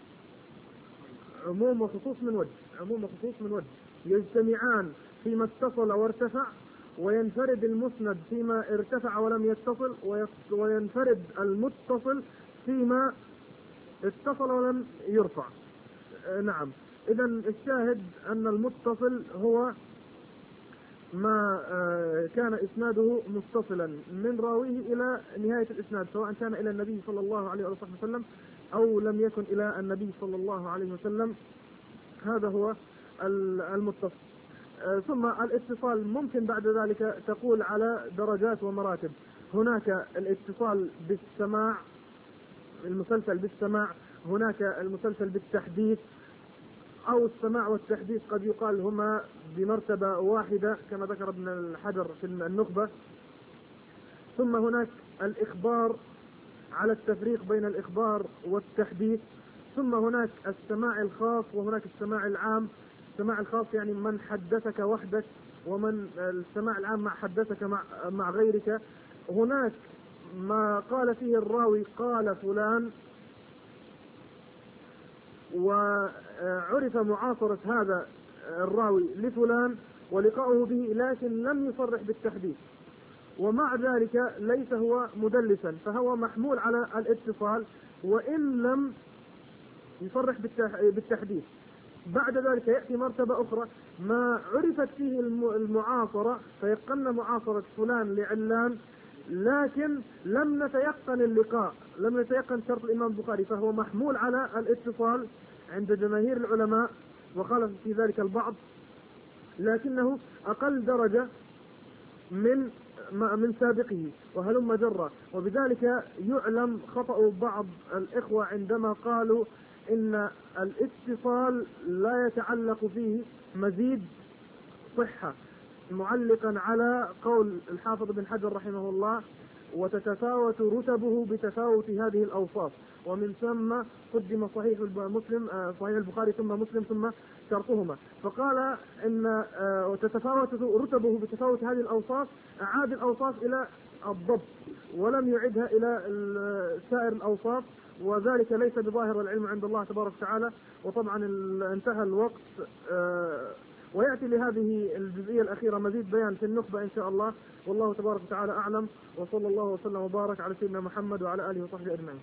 عموم وخصوص من وجه، عموم وخصوص من وجه يجتمعان فيما اتصل وارتفع، وينفرد المسند فيما ارتفع ولم يتصل، وينفرد المتصل فيما اتصل ولم يرفع. نعم. إذا الشاهد أن المتصل هو ما كان إسناده متصلا من راويه إلى نهاية الإسناد، سواء كان إلى النبي صلى الله عليه وسلم أو لم يكن إلى النبي صلى الله عليه وسلم. هذا هو المتصل. ثم الاتصال ممكن بعد ذلك تقول على درجات ومراتب. هناك الاتصال بالسماع، المسلسل بالسماع، هناك المسلسل بالتحديث، أو السماع والتحديث قد يقال هما بمرتبة واحدة كما ذكر ابن الحجر في النخبة. ثم هناك الإخبار على التفريق بين الإخبار والتحديث. ثم هناك السماع الخاص وهناك السماع العام. السماع الخاص يعني من حدثك وحدك، ومن السماع العام مع حدثك مع, مع غيرك. هناك ما قال فيه الراوي قال فلان وعرف معاصرة هذا الراوي لفلان ولقاؤه به لكن لم يصرح بالتحديث، ومع ذلك ليس هو مدلسا فهو محمول على الاتصال وإن لم يصرح بالتحديث. بعد ذلك يأتي مرتبة أخرى ما عرفت فيه المعاصرة، فيقن معاصرة فلان لعلان لكن لم نتيقن اللقاء، لم نتيقن شرط الإمام البخاري، فهو محمول على الاتصال عند جماهير العلماء، وخالف في ذلك البعض، لكنه أقل درجة من من سابقه وهلم جرة. وبذلك يعلم خطأ بعض الإخوة عندما قالوا إن الاتصال لا يتعلق فيه مزيد صحة، معلقا على قول الحافظ بن حجر رحمه الله: وتتفاوت رتبه بتفاوت هذه الأوصاف، ومن ثم قدم صحيح مسلم صحيح البخاري ثم مسلم ثم شرطهما. فقال إن وتتفاوت رتبه بتفاوت هذه الأوصاف، أعاد الأوصاف إلى الضبط ولم يعدها إلى سائر الأوصاف، وذلك ليس بظاهر العلم عند الله تبارك وتعالى. وطبعا انتهى الوقت، ويأتي لهذه الجزئية الأخيرة مزيد بيان في النخبة إن شاء الله، والله تبارك وتعالى أعلم، وصلى الله وسلم وبارك على سيدنا محمد وعلى آله وصحبه أجمعين.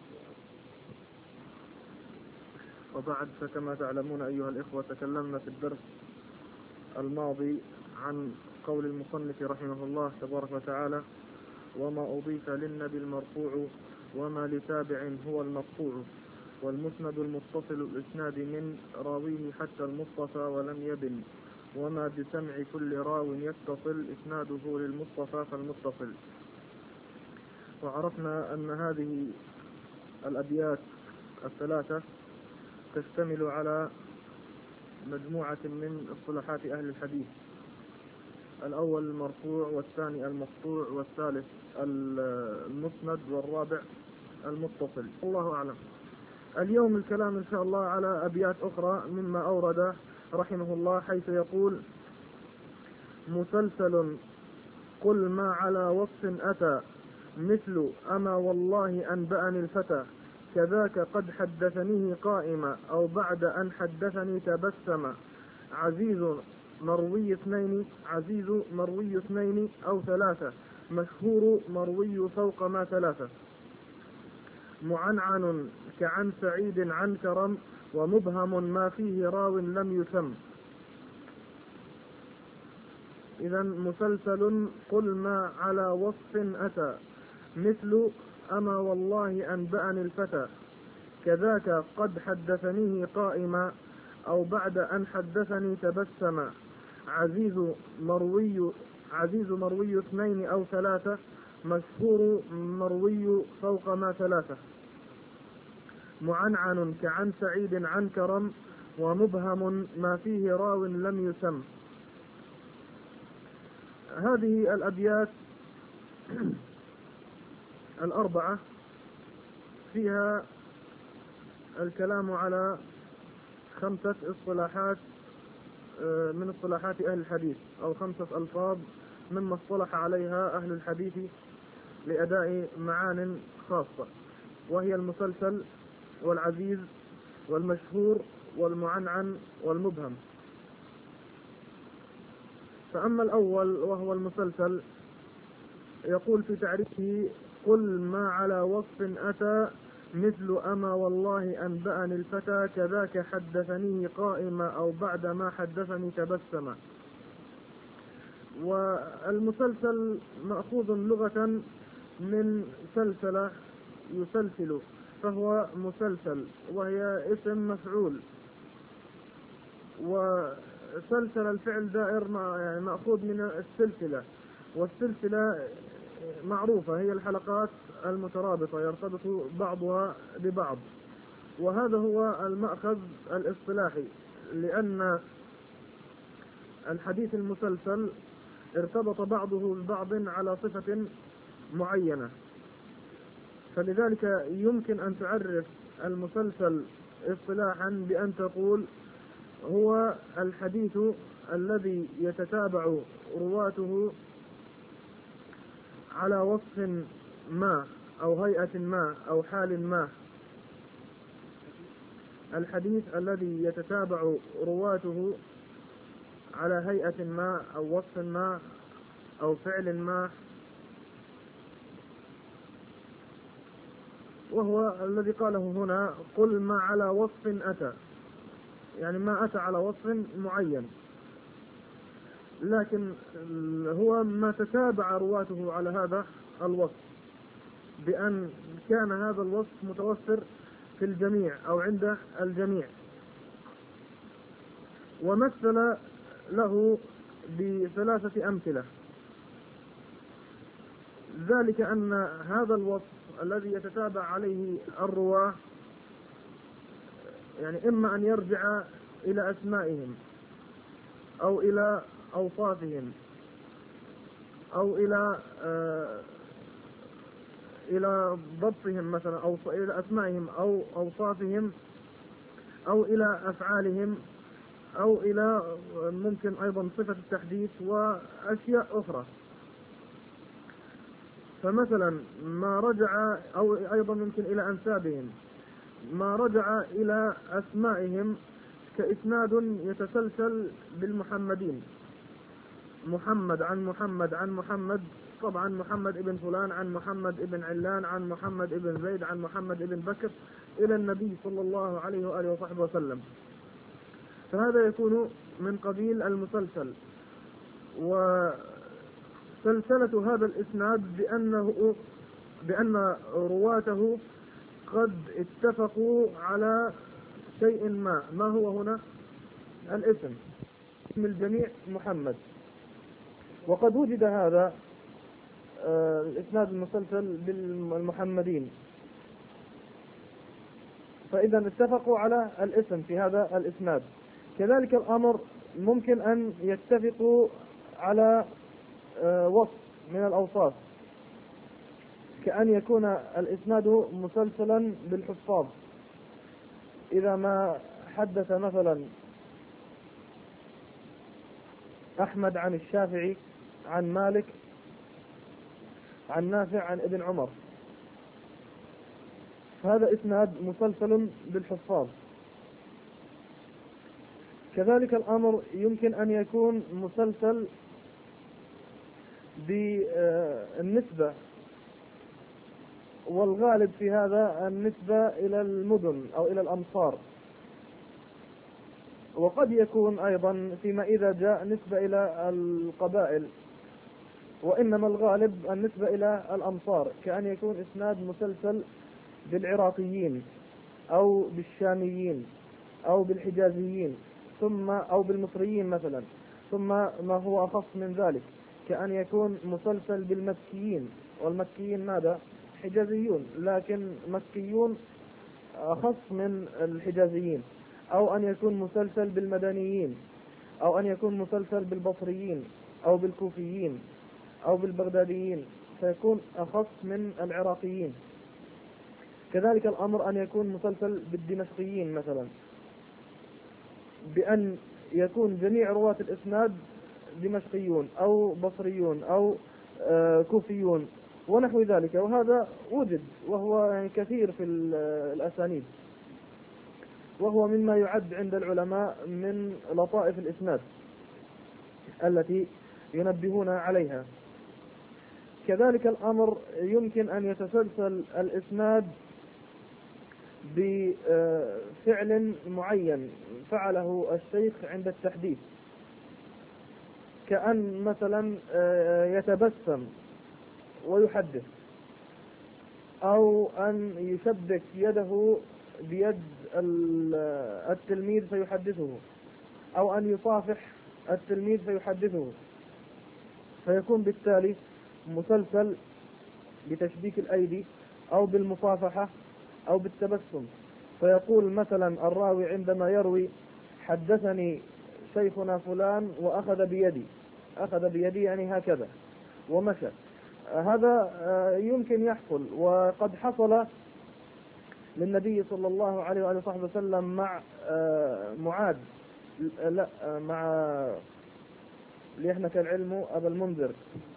وبعد، فكما تعلمون أيها الإخوة تكلمنا في الدرس الماضي عن قول المصنف رحمه الله تبارك وتعالى: وما أضيف للنبي المرفوع وما لتابع هو المقطوع، والمسند المتصل الإسناد من راويه حتى المصطفى ولم يبن، وما بسمع كل راو يتصل إسناده للمصطفى فالمتصل. وعرفنا أن هذه الأبيات الثلاثة تشتمل على مجموعة من اصطلاحات أهل الحديث: الأول المرفوع، والثاني المقطوع، والثالث المسند، والرابع المتصل. الله أعلم. اليوم الكلام إن شاء الله على أبيات أخرى مما أورد رحمه الله، حيث يقول: مسلسل قل ما على وصف أتى، مثل أما والله أنبأني الفتى، كذاك قد حدثنيه قائما أو بعد أن حدثني تبسم، عزيز مروي اثنين عزيز مروي اثنين أو ثلاثة، مشهور مروي فوق ما ثلاثة، معنعن كعن سعيد عن كرم، ومبهم ما فيه راو لم يسم. إذا مسلسل قل ما على وصف أتى، مثل أما والله أنبأني الفتى، كذاك قد حدثنيه قائما أو بعد أن حدثني تبسم، عزيز مروي عزيز مروي اثنين أو ثلاثة، مشهور مروي فوق ما ثلاثة، معنعن كعن سعيد عن كرم، ومبهم ما فيه راو لم يسم. هذه الأبيات الأربعة فيها الكلام على خمسة اصطلاحات من اصطلاحات أهل الحديث، أو خمسة ألفاظ مما اصطلح عليها أهل الحديث لأداء معان خاصة، وهي المسلسل والعزيز والمشهور والمعنعن والمبهم. فأما الأول وهو المسلسل، يقول في تعريفه: قل ما على وصف أتى، مثل أما والله أنبأني الفتى، كذاك حدثنيه قائما أو بعد ما حدثني تبسم. والمسلسل مأخوذ لغة من سلسلة يسلسل، فهو مسلسل، وهي اسم مفعول، وسلسل الفعل دائر يعني مأخوذ من السلسلة، والسلسلة معروفة هي الحلقات المترابطة يرتبط بعضها ببعض، وهذا هو المأخذ الاصطلاحي، لأن الحديث المسلسل ارتبط بعضه ببعض على صفة معينة، فلذلك يمكن أن تعرف المسلسل اصطلاحا بأن تقول: هو الحديث الذي يتتابع رواته على وصف ما أو هيئة ما أو حال ما، الحديث الذي يتتابع رواته على هيئة ما أو وصف ما أو فعل ما، وهو الذي قاله هنا: قل ما على وصف أتى، يعني ما أتى على وصف معين، لكن هو ما تتابع رواته على هذا الوصف، بأن كان هذا الوصف متوفر في الجميع أو عند الجميع. ومثل له بثلاثة أمثلة. ذلك أن هذا الوصف الذي يتتابع عليه الرواة يعني إما أن يرجع إلى أسمائهم أو إلى أوصافهم أو إلى آه إلى ضبطهم مثلا أو إلى أسمائهم أو أوصافهم أو إلى أفعالهم أو إلى ممكن أيضا صفة التحديث وأشياء أخرى. فمثلا ما رجع أو أيضا ممكن إلى أنسابهم، ما رجع إلى أسمائهم كإسناد يتسلسل بالمحمدين، محمد عن محمد عن محمد، طبعا محمد ابن فلان عن محمد ابن علان عن محمد ابن زيد عن محمد ابن بكر إلى النبي صلى الله عليه وآله وصحبه وسلم. فهذا يكون من قبيل المسلسل. وسلسلة هذا الإسناد بأنه بأن رواته قد اتفقوا على شيء ما. ما هو هنا؟ الاسم، اسم الجميع محمد. وقد وجد هذا آه الإسناد المسلسل بالمحمدين، فإذا اتفقوا على الاسم في هذا الإسناد. كذلك الأمر ممكن أن يتفقوا على آه وصف من الأوصاف، كأن يكون الإسناد مسلسلا بالحفاظ. إذا ما حدث مثلا أحمد عن الشافعي عن مالك عن نافع عن ابن عمر، هذا إسناد مسلسل بالحفاظ. كذلك الأمر يمكن أن يكون مسلسل بالنسبة، والغالب في هذا النسبة إلى المدن أو إلى الأمصار، وقد يكون أيضا فيما إذا جاء نسبة إلى القبائل، وإنما الغالب النسبة إلى الأمصار، كأن يكون إسناد مسلسل بالعراقيين أو بالشاميين أو بالحجازيين ثم أو بالمصريين مثلا، ثم ما هو أخص من ذلك كأن يكون مسلسل بالمكيين، والمكيين ماذا؟ حجازيون، لكن مكيون أخص من الحجازيين، أو أن يكون مسلسل بالمدنيين، أو أن يكون مسلسل بالبصريين أو بالكوفيين أو بالبغداديين، فيكون أخص من العراقيين. كذلك الأمر أن يكون مسلسل بالدمشقيين مثلا، بأن يكون جميع رواة الإسناد دمشقيون أو بصريون أو آه كوفيون ونحو ذلك. وهذا وجد وهو يعني كثير في الأسانيد، وهو مما يعد عند العلماء من لطائف الإسناد التي ينبهون عليها. كذلك الأمر يمكن أن يتسلسل الإسناد بفعل معين فعله الشيخ عند التحديث، كأن مثلا يتبسم ويحدث، أو أن يشبك يده بيد التلميذ فيحدثه، أو أن يصافح التلميذ فيحدثه، فيكون بالتالي مسلسل بتشبيك الأيدي أو بالمصافحة أو بالتبسم. فيقول مثلا الراوي عندما يروي حدثني شيخنا فلان وأخذ بيدي، أخذ بيدي يعني هكذا ومشى. هذا يمكن يحصل، وقد حصل للنبي صلى الله عليه وآله وصحبه وسلم مع معاذ، لا مع ليحنك العلم أبا المنذر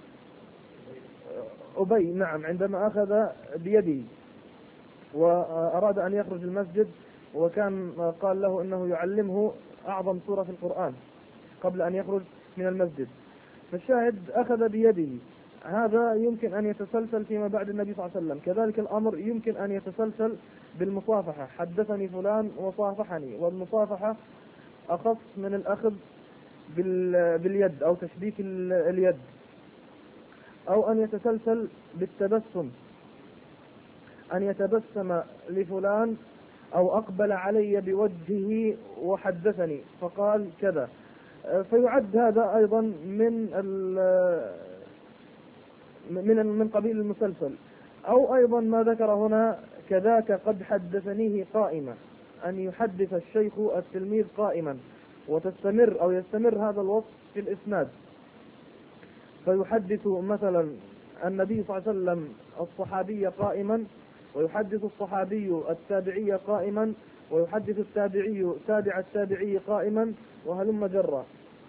أبي، نعم، عندما أخذ بيده وأراد أن يخرج المسجد، وكان قال له إنه يعلمه أعظم سورة في القرآن قبل أن يخرج من المسجد. فالشاهد أخذ بيده، هذا يمكن أن يتسلسل فيما بعد النبي صلى الله عليه وسلم. كذلك الأمر يمكن أن يتسلسل بالمصافحة، حدثني فلان وصافحني، والمصافحة أخص من الأخذ باليد أو تشبيك اليد. أو أن يتسلسل بالتبسم، أن يتبسم لفلان أو أقبل علي بوجهه وحدثني فقال كذا. فيعد هذا أيضا من من من قبيل المسلسل. أو أيضا ما ذكر هنا كذاك قد حدثنيه قائما، أن يحدث الشيخ التلميذ قائما، وتستمر أو يستمر هذا الوصف في الإسناد، فيحدث مثلا النبي صلى الله عليه وسلم الصحابي قائما، ويحدث الصحابي التابعي قائما، ويحدث التابعي تابع التابعي قائما، وهلم جرا.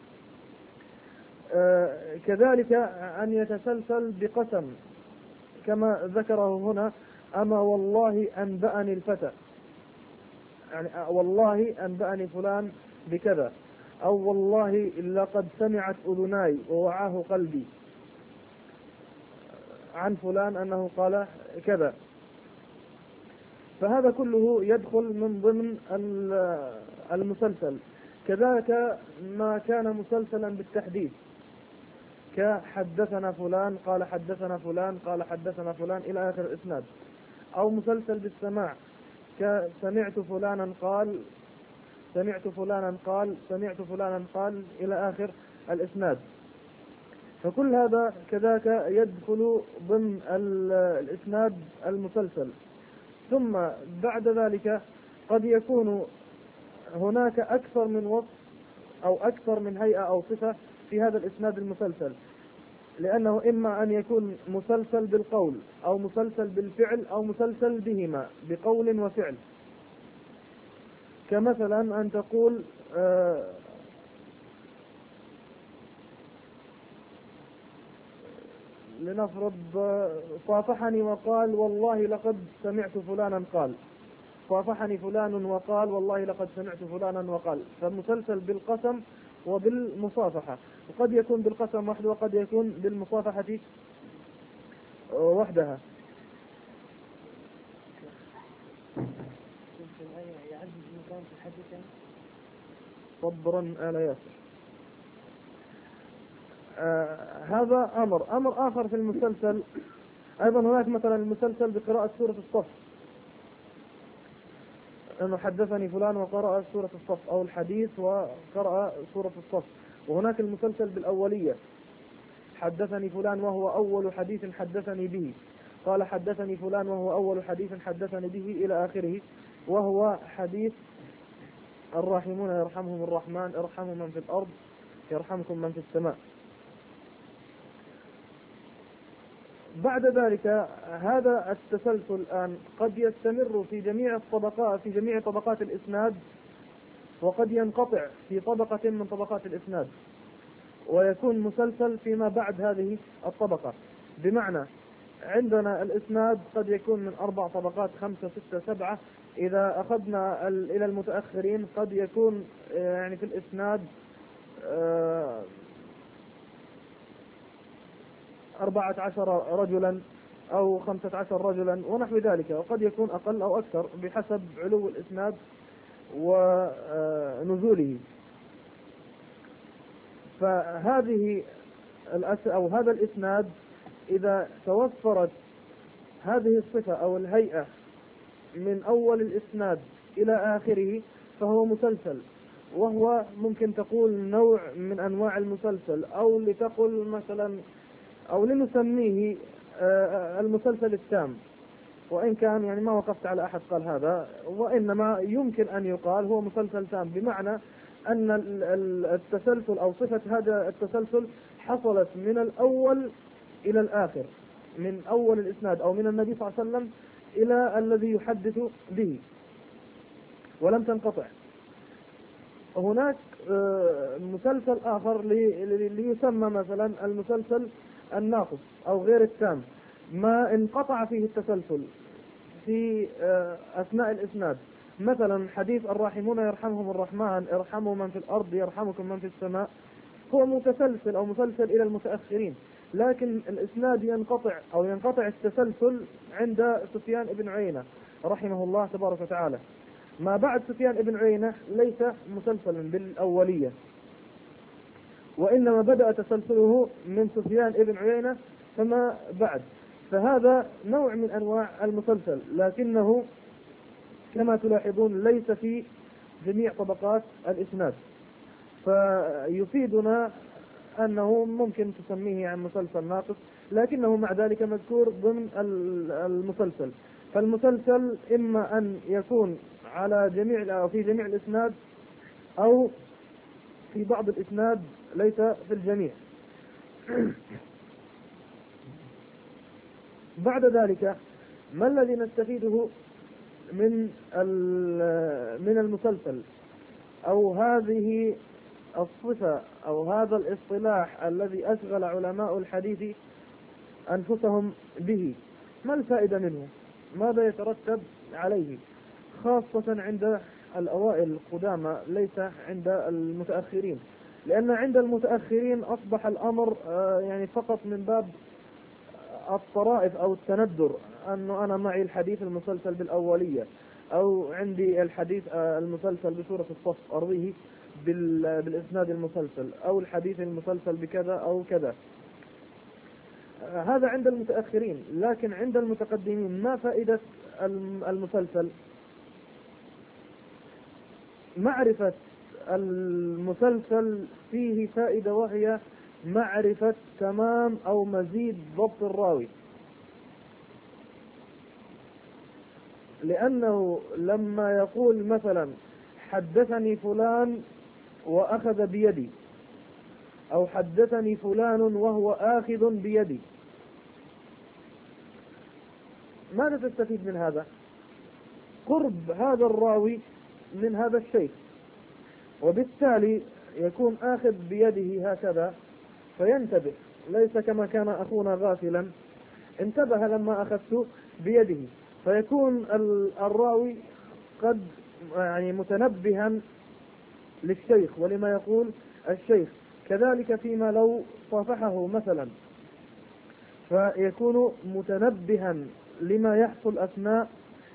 آه كذلك أن يتسلسل بقسم كما ذكره هنا: أما والله أنبأني الفتى، يعني والله أنبأني فلان بكذا، أو والله لقد سمعت أذناي ووعاه قلبي عن فلان أنه قال كذا. فهذا كله يدخل من ضمن المسلسل. كذلك ما كان مسلسلا بالتحديث، كحدثنا فلان قال حدثنا فلان قال حدثنا فلان إلى آخر الإسناد. أو مسلسل بالسماع، كسمعت فلانا قال سمعت فلانا قال سمعت فلانا قال إلى آخر الإسناد. فكل هذا كذاك يدخل ضمن الإسناد المسلسل. ثم بعد ذلك قد يكون هناك أكثر من وصف أو أكثر من هيئة أو صفة في هذا الإسناد المسلسل، لأنه إما أن يكون مسلسل بالقول، أو مسلسل بالفعل، أو مسلسل بهما بقول وفعل. كمثلا أن تقول آه لنفرض صافحني وقال والله لقد سمعت فلانا قال، صافحني فلان وقال والله لقد سمعت فلانا وقال. فمسلسل بالقسم وبالمصافحة، وقد يكون بالقسم وحده وقد يكون بالمصافحة وحدها. صبرا آل ياسر. آه هذا أمر. أمر آخر في المسلسل أيضا، هناك مثلا المسلسل بقراءة سورة الصف، أنه حدثني فلان وقرأ سورة الصف، أو الحديث وقرأ سورة الصف. وهناك المسلسل بالأولية، حدثني فلان وهو أول حديث حدثني به، قال حدثني فلان وهو أول حديث حدثني به إلى آخره، وهو حديث الراحمون يرحمهم الرحمن ارحموا من في الأرض يرحمكم من في السماء. بعد ذلك هذا التسلسل الآن قد يستمر في جميع الطبقات في جميع طبقات الإسناد، وقد ينقطع في طبقة من طبقات الإسناد، ويكون مسلسل فيما بعد هذه الطبقة. بمعنى عندنا الإسناد قد يكون من أربع طبقات، خمسة ستة سبعة. إذا أخذنا إلى المتأخرين قد يكون يعني في الإسناد أربعة عشر رجلا أو خمسة عشر رجلا ونحو ذلك، وقد يكون أقل أو أكثر بحسب علو الإسناد ونزوله. فهذه أو هذا الإسناد إذا توفرت هذه الصفة أو الهيئة من أول الإسناد إلى آخره فهو مسلسل، وهو ممكن تقول نوع من أنواع المسلسل، أو لتقل مثلا أو لنسميه المسلسل التام، وإن كان يعني ما وقفت على أحد قال هذا، وإنما يمكن أن يقال هو مسلسل تام، بمعنى أن التسلسل أو صفة هذا التسلسل حصلت من الأول إلى الآخر، من أول الإسناد أو من النبي صلى الله عليه وسلم إلى الذي يحدث به، ولم تنقطع. هناك مسلسل آخر ليسمى مثلا المسلسل الناقص أو غير التام، ما انقطع فيه التسلسل في أثناء الإسناد. مثلا حديث الراحمون يرحمهم الرحمن ارحموا من في الأرض يرحمكم من في السماء، هو متسلسل أو مسلسل إلى المتأخرين، لكن الإسناد ينقطع أو ينقطع التسلسل عند سفيان بن عيينة رحمه الله تبارك وتعالى. ما بعد سفيان بن عيينة ليس مسلسلا بالأولية، وإنما بدأ تسلسله من سفيان بن عيينة فما بعد. فهذا نوع من أنواع المسلسل، لكنه كما تلاحظون ليس في جميع طبقات الإسناد. فيفيدنا أنه ممكن تسميه عن مسلسل ناقص، لكنه مع ذلك مذكور ضمن المسلسل. فالمسلسل إما أن يكون على جميع أو في جميع الإسناد، أو في بعض الإسناد ليس في الجميع. بعد ذلك ما الذي نستفيده من من المسلسل، أو هذه الصفة أو هذا الاصطلاح الذي أشغل علماء الحديث أنفسهم به؟ ما الفائدة منه؟ ماذا يترتب عليه، خاصة عند الأوائل القدامى ليس عند المتأخرين؟ لأن عند المتأخرين أصبح الأمر يعني فقط من باب الطرائف أو التندر، أنه أنا معي الحديث المسلسل بالأولية، أو عندي الحديث المسلسل بسورة الصف أرويه بالإسناد المسلسل، أو الحديث المسلسل بكذا أو كذا. هذا عند المتأخرين. لكن عند المتقدمين ما فائدة المسلسل؟ معرفة المسلسل فيه فائدة، وهي معرفة تمام أو مزيد ضبط الراوي. لأنه لما يقول مثلا حدثني فلان وأخذ بيدي، أو حدثني فلان وهو آخذ بيدي، ماذا تستفيد من هذا؟ قرب هذا الراوي من هذا الشيخ، وبالتالي يكون آخذ بيده هكذا فينتبه، ليس كما كان أخونا غافلا انتبه لما أخذت بيده، فيكون الراوي قد يعني متنبها للشيخ ولما يقول الشيخ. كذلك فيما لو صافحه مثلا، فيكون متنبها لما يحصل أثناء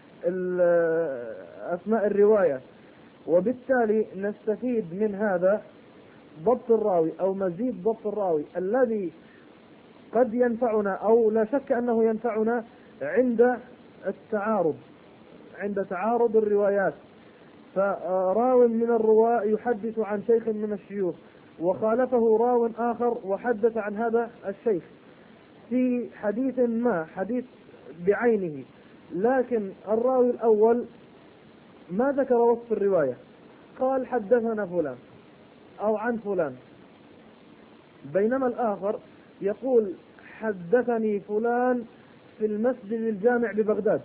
أثناء الرواية، وبالتالي نستفيد من هذا ضبط الراوي أو مزيد ضبط الراوي الذي قد ينفعنا، أو لا شك أنه ينفعنا عند التعارض، عند تعارض الروايات. فراو من الرواة يحدث عن شيخ من الشيوخ وخالفه راو آخر وحدث عن هذا الشيخ في حديث ما، حديث بعينه، لكن الراوي الأول ما ذكر وصف الرواية، قال حدثنا فلان أو عن فلان، بينما الآخر يقول حدثني فلان في المسجد الجامع ببغداد.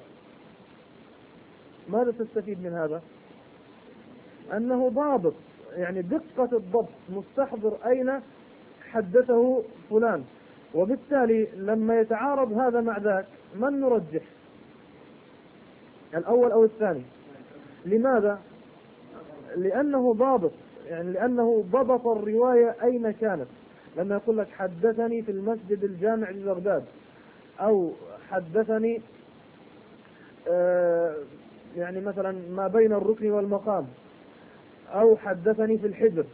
ماذا تستفيد من هذا؟ أنه ضابط، يعني دقة الضبط، مستحضر أين حدثه فلان، وبالتالي لما يتعارض هذا مع ذاك من نرجح، الأول أو الثاني؟ لماذا؟ لأنه ضابط، يعني لأنه ضبط الرواية أين كانت. لما يقول لك حدثني في المسجد الجامع ببغداد، أو حدثني آه يعني مثلا ما بين الركن والمقام، أو حدثني في الحجر،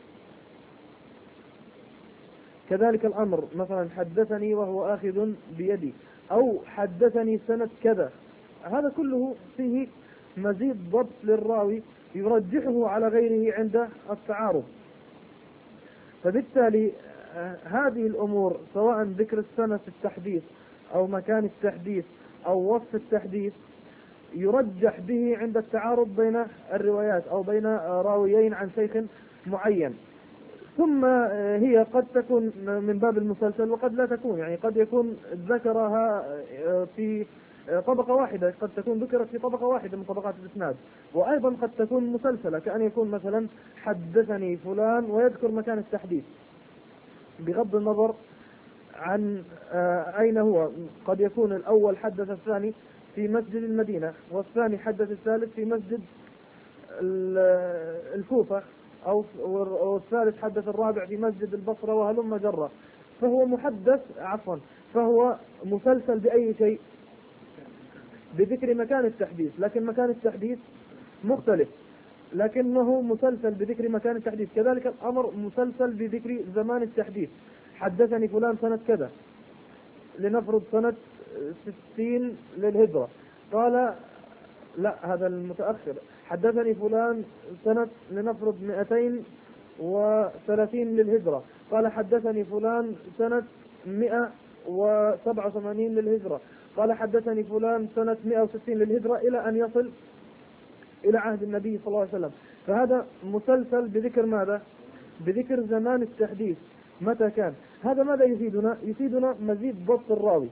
كذلك الأمر مثلا حدثني وهو آخذ بيدي، أو حدثني سنة كذا، هذا كله فيه مزيد ضبط للراوي يرجحه على غيره عند التعارض. فبالتالي هذه الأمور، سواء ذكر السنة في التحديث أو مكان التحديث أو وصف التحديث، يرجح به عند التعارض بين الروايات أو بين راويين عن شيخ معين. ثم هي قد تكون من باب المسلسل وقد لا تكون، يعني قد يكون ذكرها في طبقة واحدة، قد تكون ذكرت في طبقة واحدة من طبقات الإسناد، وأيضا قد تكون مسلسلة، كأن يكون مثلا حدثني فلان ويذكر مكان التحديث بغض النظر عن أين هو. قد يكون الأول حدث الثاني في مسجد المدينة، والثاني حدث الثالث في مسجد الكوفة، أو والثالث حدث الرابع في مسجد البصرة، وهلم جرة. فهو محدث عفوا فهو مسلسل بأي شيء؟ بذكر مكان التحديث، لكن مكان التحديث مختلف، لكنه مسلسل بذكر مكان التحديث. كذلك الأمر مسلسل بذكر زمان التحديث، حدثني فلان سنة كذا، لنفرض سنة ستين للهجرة، قال لا هذا المتأخر، حدثني فلان سنة لنفرض مئتين وثلاثين للهجرة، قال حدثني فلان سنة مئة وسبعة وثمانين للهجرة، قال حدثني فلان سنة مئة وستين للهجرة، إلى أن يصل إلى عهد النبي صلى الله عليه وسلم. فهذا مسلسل بذكر ماذا؟ بذكر زمان التحديث متى كان. هذا ماذا يفيدنا؟ يفيدنا مزيد ضبط الراوي.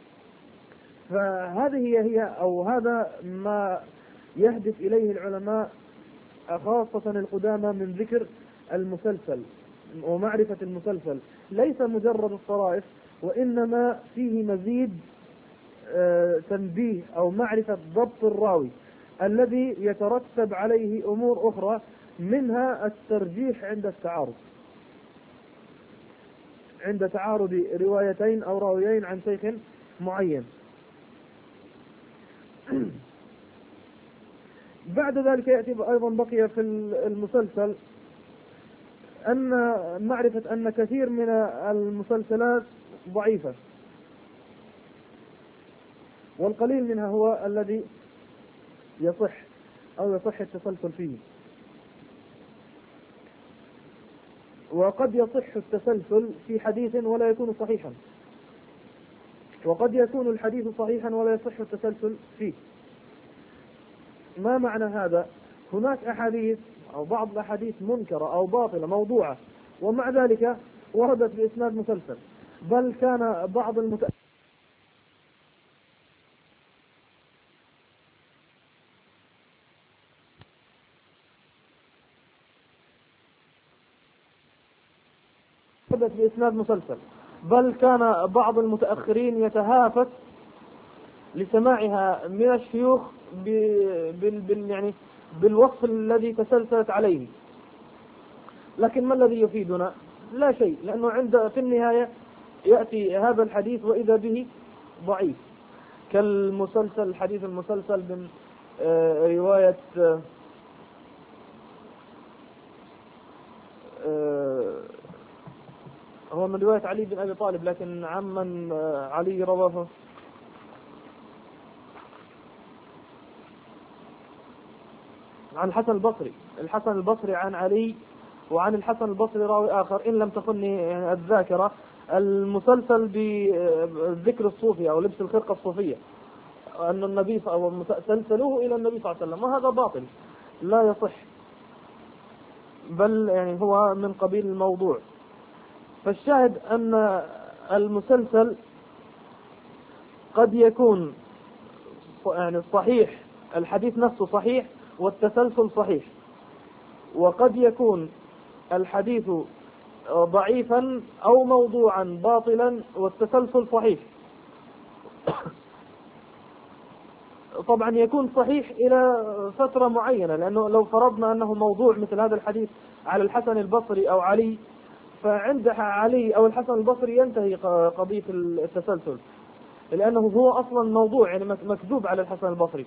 فهذه هي هي أو هذا ما يهدف إليه العلماء خاصة القدامى من ذكر المسلسل ومعرفة المسلسل، ليس مجرد الطرائف، وإنما فيه مزيد تنبيه أو معرفة ضبط الراوي الذي يترتب عليه أمور أخرى، منها الترجيح عند التعارض، عند تعارض روايتين أو راويين عن شيخ معين. بعد ذلك يأتي أيضا بقي في المسلسل أن معرفة أن كثير من المسلسلات ضعيفة، والقليل منها هو الذي يصح أو يصح التسلسل فيه. وقد يصح التسلسل في حديث ولا يكون صحيحا، وقد يكون الحديث صحيحا ولا يصح التسلسل فيه. ما معنى هذا؟ هناك أحاديث أو بعض الأحاديث منكرة أو باطلة موضوعة، ومع ذلك وردت بإسناد مسلسل، بل كان بعض المت... وردت بإسناد مسلسل بل كان بعض المتأخرين يتهافت لسماعها من الشيوخ بال... بال... يعني بالوصف الذي تسلسلت عليه. لكن ما الذي يفيدنا؟ لا شيء، لأنه عند في النهاية يأتي هذا الحديث وإذا به ضعيف، كالمسلسل الحديث المسلسل من آه رواية آه آه هو من رواية علي بن أبي طالب، لكن عمن آه علي رواه عن الحسن البصري، الحسن البصري عن علي، وعن الحسن البصري راوي آخر إن لم تخني يعني الذاكرة، المسلسل بذكر الصوفية أو لبس الخرقة الصوفية، أن النبي سلسلوه إلى النبي صلى الله عليه وسلم، وهذا باطل لا يصح، بل يعني هو من قبيل الموضوع. فالشاهد أن المسلسل قد يكون يعني صحيح، الحديث نفسه صحيح والتسلسل صحيح، وقد يكون الحديث ضعيفا أو موضوعا باطلا والتسلسل صحيح. طبعا يكون صحيح إلى فترة معينة، لأنه لو فرضنا أنه موضوع مثل هذا الحديث على الحسن البصري أو علي، فعند علي أو الحسن البصري ينتهي قضية التسلسل، لأنه هو أصلا موضوع يعني مكذوب على الحسن البصري.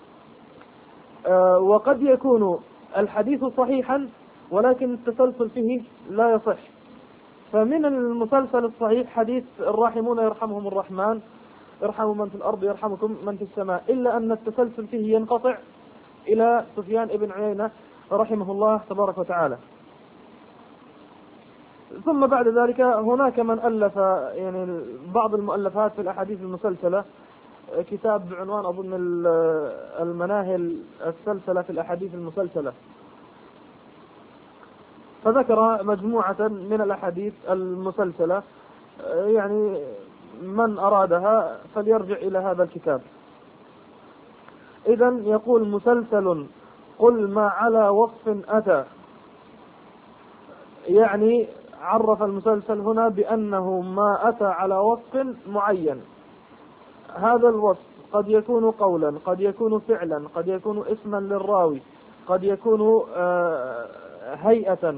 أه وقد يكون الحديث صحيحا ولكن التسلسل فيه لا يصح. فمن المسلسل الصحيح حديث الراحمون يرحمهم الرحمن، ارحموا من في الأرض يرحمكم من في السماء، إلا أن التسلسل فيه ينقطع إلى سفيان ابن عيينة رحمه الله تبارك وتعالى. ثم بعد ذلك هناك من ألف يعني بعض المؤلفات في الأحاديث المسلسلة، كتاب بعنوان أظن المناهل السلسلة في الأحاديث المسلسلة، فذكر مجموعة من الأحاديث المسلسلة، يعني من أرادها فليرجع إلى هذا الكتاب. إذن يقول مسلسل قل ما على وصف أتى، يعني عرف المسلسل هنا بأنه ما أتى على وصف معين. هذا الوصف قد يكون قولا، قد يكون فعلا، قد يكون اسما للراوي، قد يكون هيئة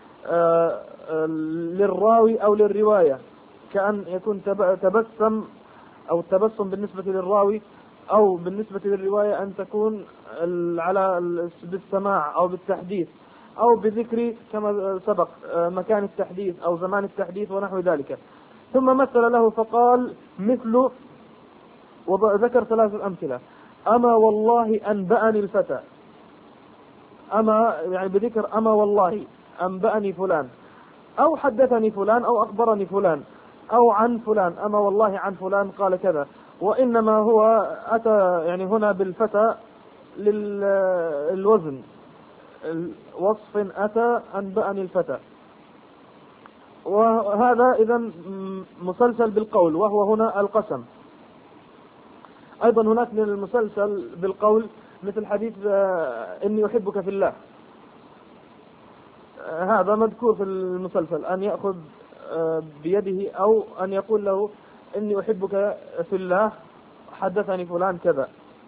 للراوي أو للرواية، كأن يكون تبسم أو التبسم بالنسبة للراوي، أو بالنسبة للرواية أن تكون على بالسماع أو بالتحديث، أو بذكر كما سبق مكان التحديث أو زمان التحديث ونحو ذلك. ثم مثل له فقال مثل، وذكر ثلاثة أمثلة: أما والله أنبأني الفتى، أما يعني بذكر أما والله أنبأني فلان، أو حدثني فلان أو أخبرني فلان أو عن فلان، أما والله عن فلان قال كذا، وإنما هو أتى يعني هنا بالفتى للوزن، وصف أتى أنبأني الفتى، وهذا إذا مسلسل بالقول، وهو هنا القسم. أيضا هناك من المسلسل بالقول مثل حديث إني أحبك في الله، هذا مذكور في المسلسل، أن يأخذ بيده أو أن يقول له إني أحبك في الله حدثني فلان كذا.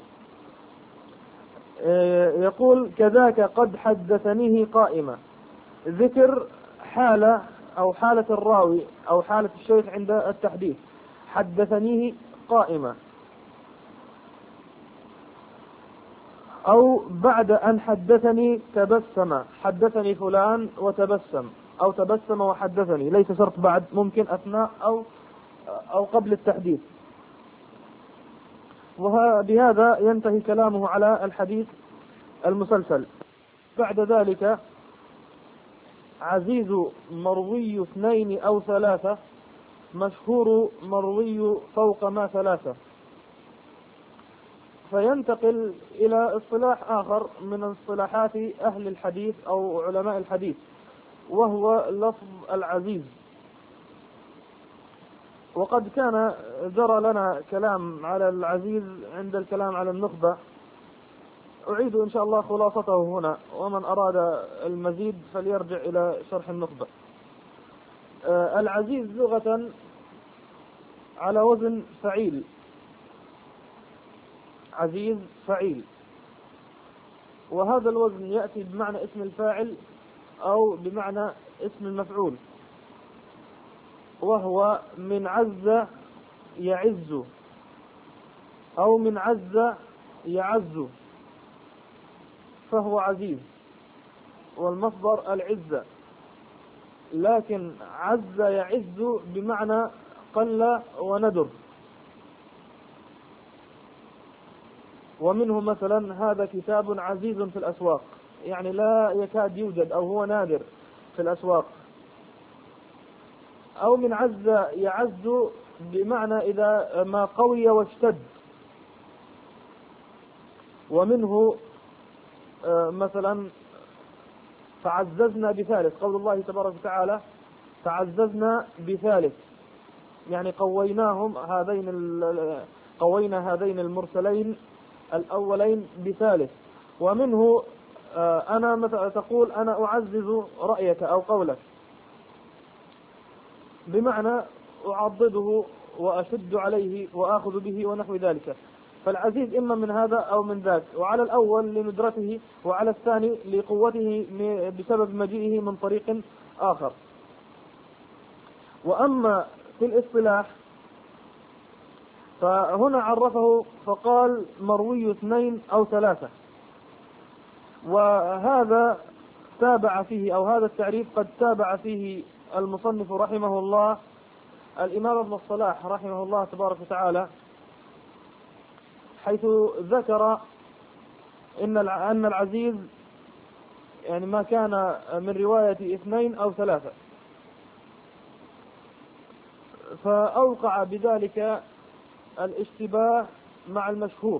يقول كذاك قد حدثنيه قائمة، ذكر حالة أو حالة الراوي أو حالة الشيخ عند التحديث، حدثنيه قائمة، أو بعد أن حدثني تبسم، حدثني فلان وتبسم، أو تبسم وحدثني، ليس شرط بعد، ممكن أثناء أو أو قبل التحديث. وبهذا ينتهي كلامه على الحديث المسلسل. بعد ذلك عزيز مروي اثنين أو ثلاثة، مشهور مروي فوق ما ثلاثة. فينتقل إلى اصطلاح آخر من اصطلاحات أهل الحديث أو علماء الحديث، وهو لفظ العزيز. وقد كان جرى لنا كلام على العزيز عند الكلام على النخبة، أعيد إن شاء الله خلاصته هنا، ومن أراد المزيد فليرجع إلى شرح النخبة. آه العزيز لغة على وزن فعيل، عزيز فعيل، وهذا الوزن يأتي بمعنى اسم الفاعل أو بمعنى اسم المفعول، وهو من عز يعز أو من عز يعز، فهو عزيز، والمصدر العزة، لكن عز يعز بمعنى قل وندر. ومنه مثلا هذا كتاب عزيز في الأسواق، يعني لا يكاد يوجد أو هو نادر في الأسواق. أو من عز يعز بمعنى إذا ما قوي واشتد. ومنه مثلا فعززنا بثالث، قول الله تبارك وتعالى فعززنا بثالث، يعني قويناهم هذين قوينا هذين المرسلين الأولين بثالث. ومنه أنا مثلا تقول أنا أعزز رأيك أو قولك، بمعنى أعضده وأشد عليه وآخذ به ونحو ذلك. فالعزيز إما من هذا أو من ذاك، وعلى الأول لندرته، وعلى الثاني لقوته بسبب مجيئه من طريق آخر. وأما في الاصطلاح فهنا عرفه فقال مروي اثنين أو ثلاثة، وهذا تابع فيه أو هذا التعريف قد تابع فيه المصنف رحمه الله الإمام ابن الصلاح رحمه الله تبارك وتعالى، حيث ذكر إن أن العزيز يعني ما كان من رواية اثنين أو ثلاثة، فأوقع بذلك الاشتباه مع المشهور.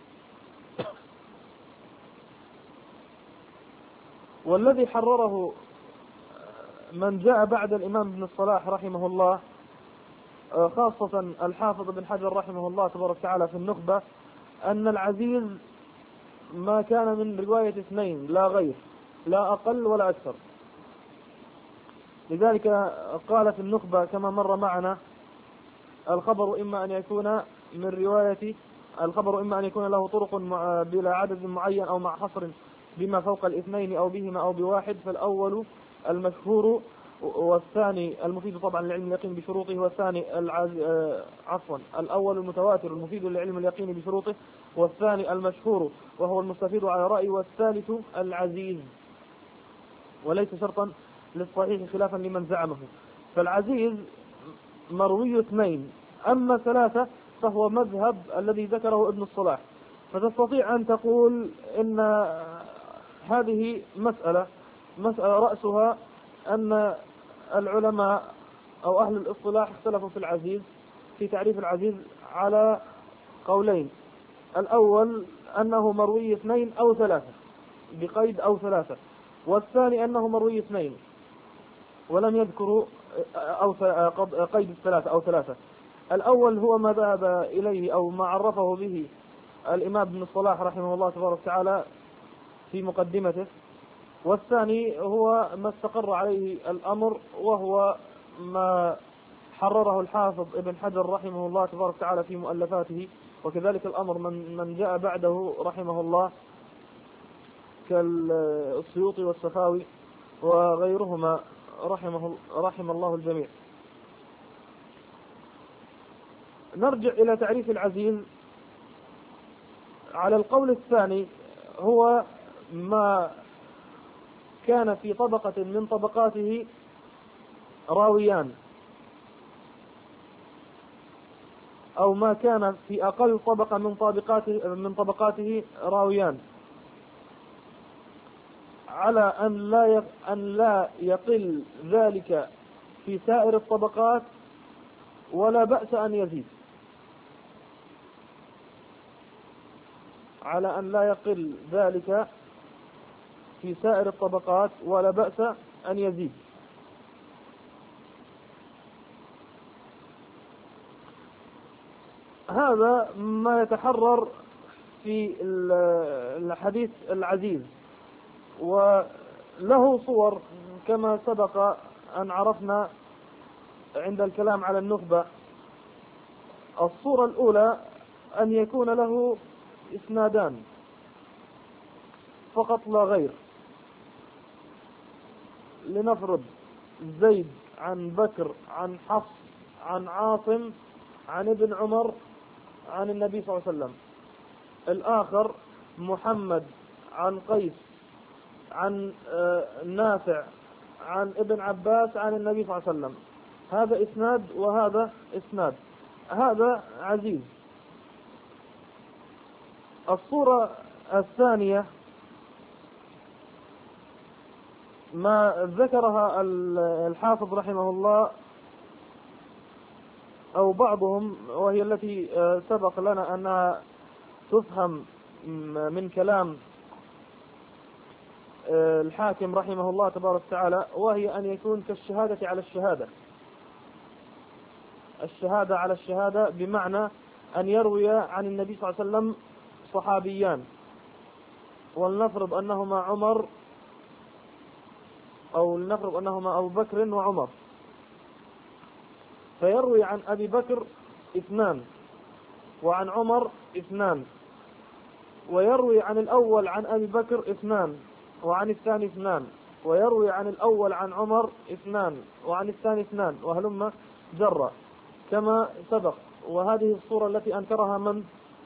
والذي حرره من جاء بعد الإمام ابن الصلاح رحمه الله، خاصة الحافظ بن حجر رحمه الله تبارك وتعالى في النخبة، أن العزيز ما كان من رواية اثنين لا غير، لا أقل ولا أكثر. لذلك قال في النخبة كما مر معنا الخبر إما أن يكون من رواية الخبر إما أن يكون له طرق بلا عدد معين أو مع حصر بما فوق الاثنين أو بهما أو بواحد. فالأول المشهور، والثاني المفيد طبعا لعلم اليقين بشروطه، والثاني العز... عفوا الأول المتواتر المفيد لعلم اليقين بشروطه، والثاني المشهور وهو المستفيد على رأي، والثالث العزيز، وليس شرطا للصحيح خلافا لمن زعمه. فالعزيز مروي اثنين، أما ثلاثة فهو مذهب الذي ذكره ابن الصلاح. فتستطيع أن تقول إن هذه مسألة مسألة رأسها أن العلماء أو أهل الاصطلاح اختلفوا في العزيز، في تعريف العزيز على قولين. الأول أنه مروي اثنين أو ثلاثة بقيد أو ثلاثة، والثاني أنه مروي اثنين ولم يذكروا أو قيد الثلاثة أو ثلاثة. الأول هو ما ذهب إليه أو ما عرفه به الإمام ابن الصلاح رحمه الله تبارك وتعالى في مقدمته، والثاني هو ما استقر عليه الأمر وهو ما حرره الحافظ ابن حجر رحمه الله تبارك وتعالى في مؤلفاته، وكذلك الأمر من من جاء بعده رحمه الله كالسيوطي والسخاوي وغيرهما رحمه رحم الله الجميع. نرجع إلى تعريف العزيز. على القول الثاني هو ما كان في طبقة من طبقاته راويان، أو ما كان في أقل طبقة من طبقاته من طبقاته راويان، على أن لا أن لا يقل ذلك في سائر الطبقات ولا بأس أن يزيد، على أن لا يقل ذلك في سائر الطبقات ولا بأس أن يزيد. هذا ما يتحرر في الحديث العزيز، وله صور كما سبق أن عرفنا عند الكلام على النخبة. الصورة الأولى أن يكون له إسنادان فقط لا غير، لنفرض زيد عن بكر عن حفص عن عاصم عن ابن عمر عن النبي صلى الله عليه وسلم. الآخر محمد عن قيس عن نافع عن ابن عباس عن النبي صلى الله عليه وسلم. هذا إسناد وهذا إسناد، هذا عزيز. الصورة الثانية ما ذكرها الحافظ رحمه الله أو بعضهم، وهي التي سبق لنا أنها تفهم من كلام الحاكم رحمه الله تبارك وتعالى، وهي أن يكون كالشهادة على الشهادة. الشهادة على الشهادة بمعنى أن يروي عن النبي صلى الله عليه وسلم صحابيان، ولنفرض أنهما عمر أو لنفرض أنهما أبو بكر وعمر، فيروي عن أبي بكر اثنان وعن عمر اثنان، ويروي عن الأول عن أبي بكر اثنان وعن الثاني اثنان، ويروي عن الأول عن عمر اثنان وعن الثاني اثنان، وهلم جرى كما سبق. وهذه الصورة التي أنكرها من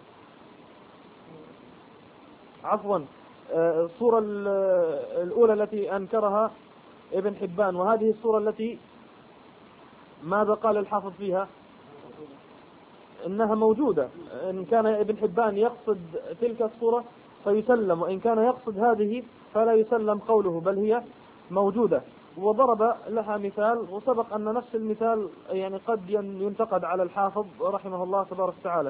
عفوا الصورة الأولى التي أنكرها ابن حبان، وهذه الصورة التي ماذا قال الحافظ فيها؟ إنها موجودة. إن كان ابن حبان يقصد تلك الصورة فيسلم، وإن كان يقصد هذه فلا يسلم قوله، بل هي موجودة. وضرب لها مثال، وسبق أن نفس المثال يعني قد ينتقد على الحافظ رحمه الله تبارك وتعالى.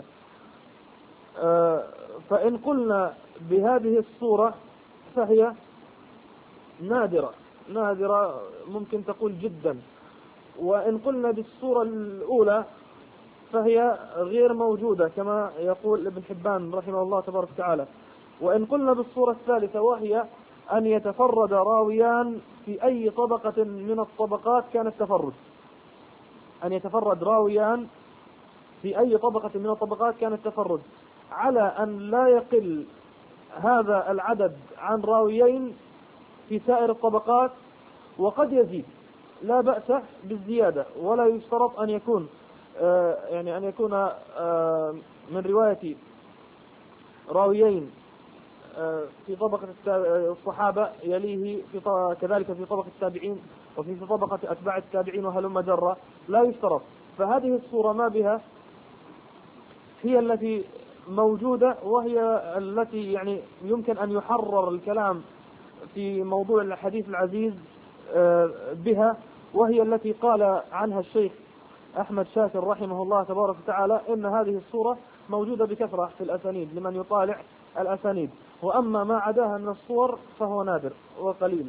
فإن قلنا بهذه الصورة فهي نادرة نادرة ممكن تقول جدا، وإن قلنا بالصورة الأولى فهي غير موجودة كما يقول ابن حبان رحمه الله تبارك وتعالى. وإن قلنا بالصورة الثالثة وهي أن يتفرد راويان في أي طبقة من الطبقات كان التفرد، أن يتفرد راويان في أي طبقة من الطبقات كان التفرد، على أن لا يقل هذا العدد عن راويين في سائر الطبقات، وقد يزيد، لا بأس بالزيادة، ولا يشترط أن يكون آه يعني أن يكون آه من رواية راويين آه في طبقة الصحابة يليه في كذلك في طبقة التابعين وفي طبقة أتباع التابعين وهلم جرى، لا يشترط. فهذه الصورة ما بها هي التي موجودة، وهي التي يعني يمكن أن يحرر الكلام في موضوع الحديث العزيز بها، وهي التي قال عنها الشيخ أحمد شاكر رحمه الله تبارك وتعالى إن هذه الصورة موجودة بكثرة في الأسانيد لمن يطالع الأسانيد، وأما ما عداها من الصور فهو نادر وقليل.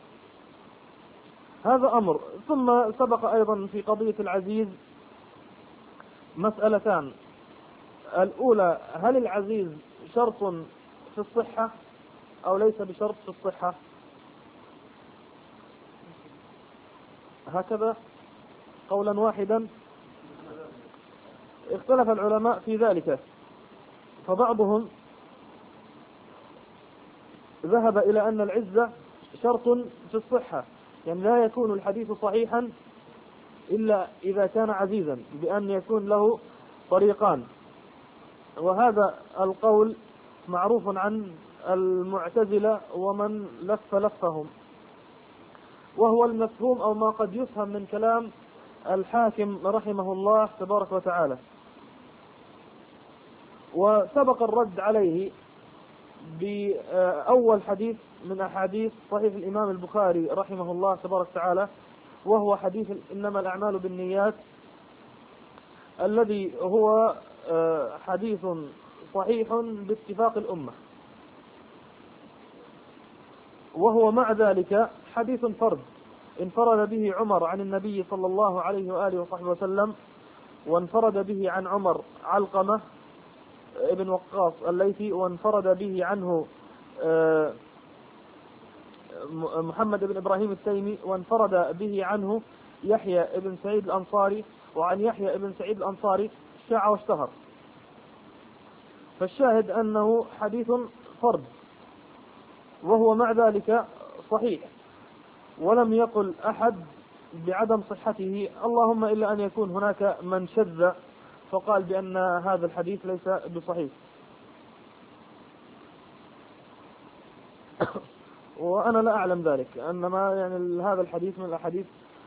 هذا أمر. ثم سبق أيضا في قضية العزيز مسألتان. الأولى، هل العزيز شرط في الصحة أو ليس بشرط في الصحة؟ هكذا قولا واحدا. اختلف العلماء في ذلك، فبعضهم ذهب إلى أن العزة شرط في الصحة، يعني لا يكون الحديث صحيحا إلا إذا كان عزيزا، بأن يكون له طريقان. وهذا القول معروف عن المعتزلة ومن لف لفهم، وهو المفهوم أو ما قد يفهم من كلام الحاكم رحمه الله تبارك وتعالى. وسبق الرد عليه بأول حديث من أحاديث صحيح الإمام البخاري رحمه الله تبارك وتعالى، وهو حديث إنما الأعمال بالنيات، الذي هو حديث صحيح باتفاق الأمة، وهو مع ذلك حديث فرد انفرد به عمر عن النبي صلى الله عليه وآله وصحبه وسلم، وانفرد به عن عمر علقمة ابن وقاص الليثي، وانفرد به عنه محمد بن إبراهيم التيمي، وانفرد به عنه يحيى بن سعيد الأنصاري، وعن يحيى بن سعيد الأنصاري شاع واشتهر. فالشاهد أنه حديث فرد، وهو مع ذلك صحيح، ولم يقل أحد بعدم صحته، اللهم إلا أن يكون هناك من شذ فقال بأن هذا الحديث ليس بصحيح. وأنا لا أعلم ذلك، أنما يعني هذا الحديث من الأحاديث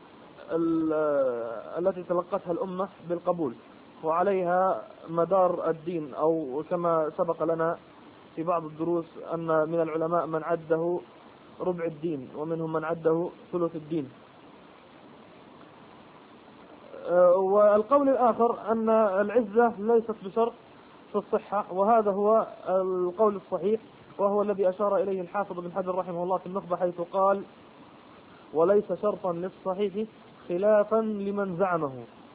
التي تلقتها الأمة بالقبول، وعليها مدار الدين، أو كما سبق لنا في بعض الدروس أن من العلماء من عده ربع الدين، ومنهم من عده ثلث الدين. والقول الآخر أن العزة ليست بشرط في الصحة، وهذا هو القول الصحيح، وهو الذي أشار إليه الحافظ بن حجر رحمه الله في النخبة، حيث قال: وليس شرطا للصحيح خلافا لمن زعمه.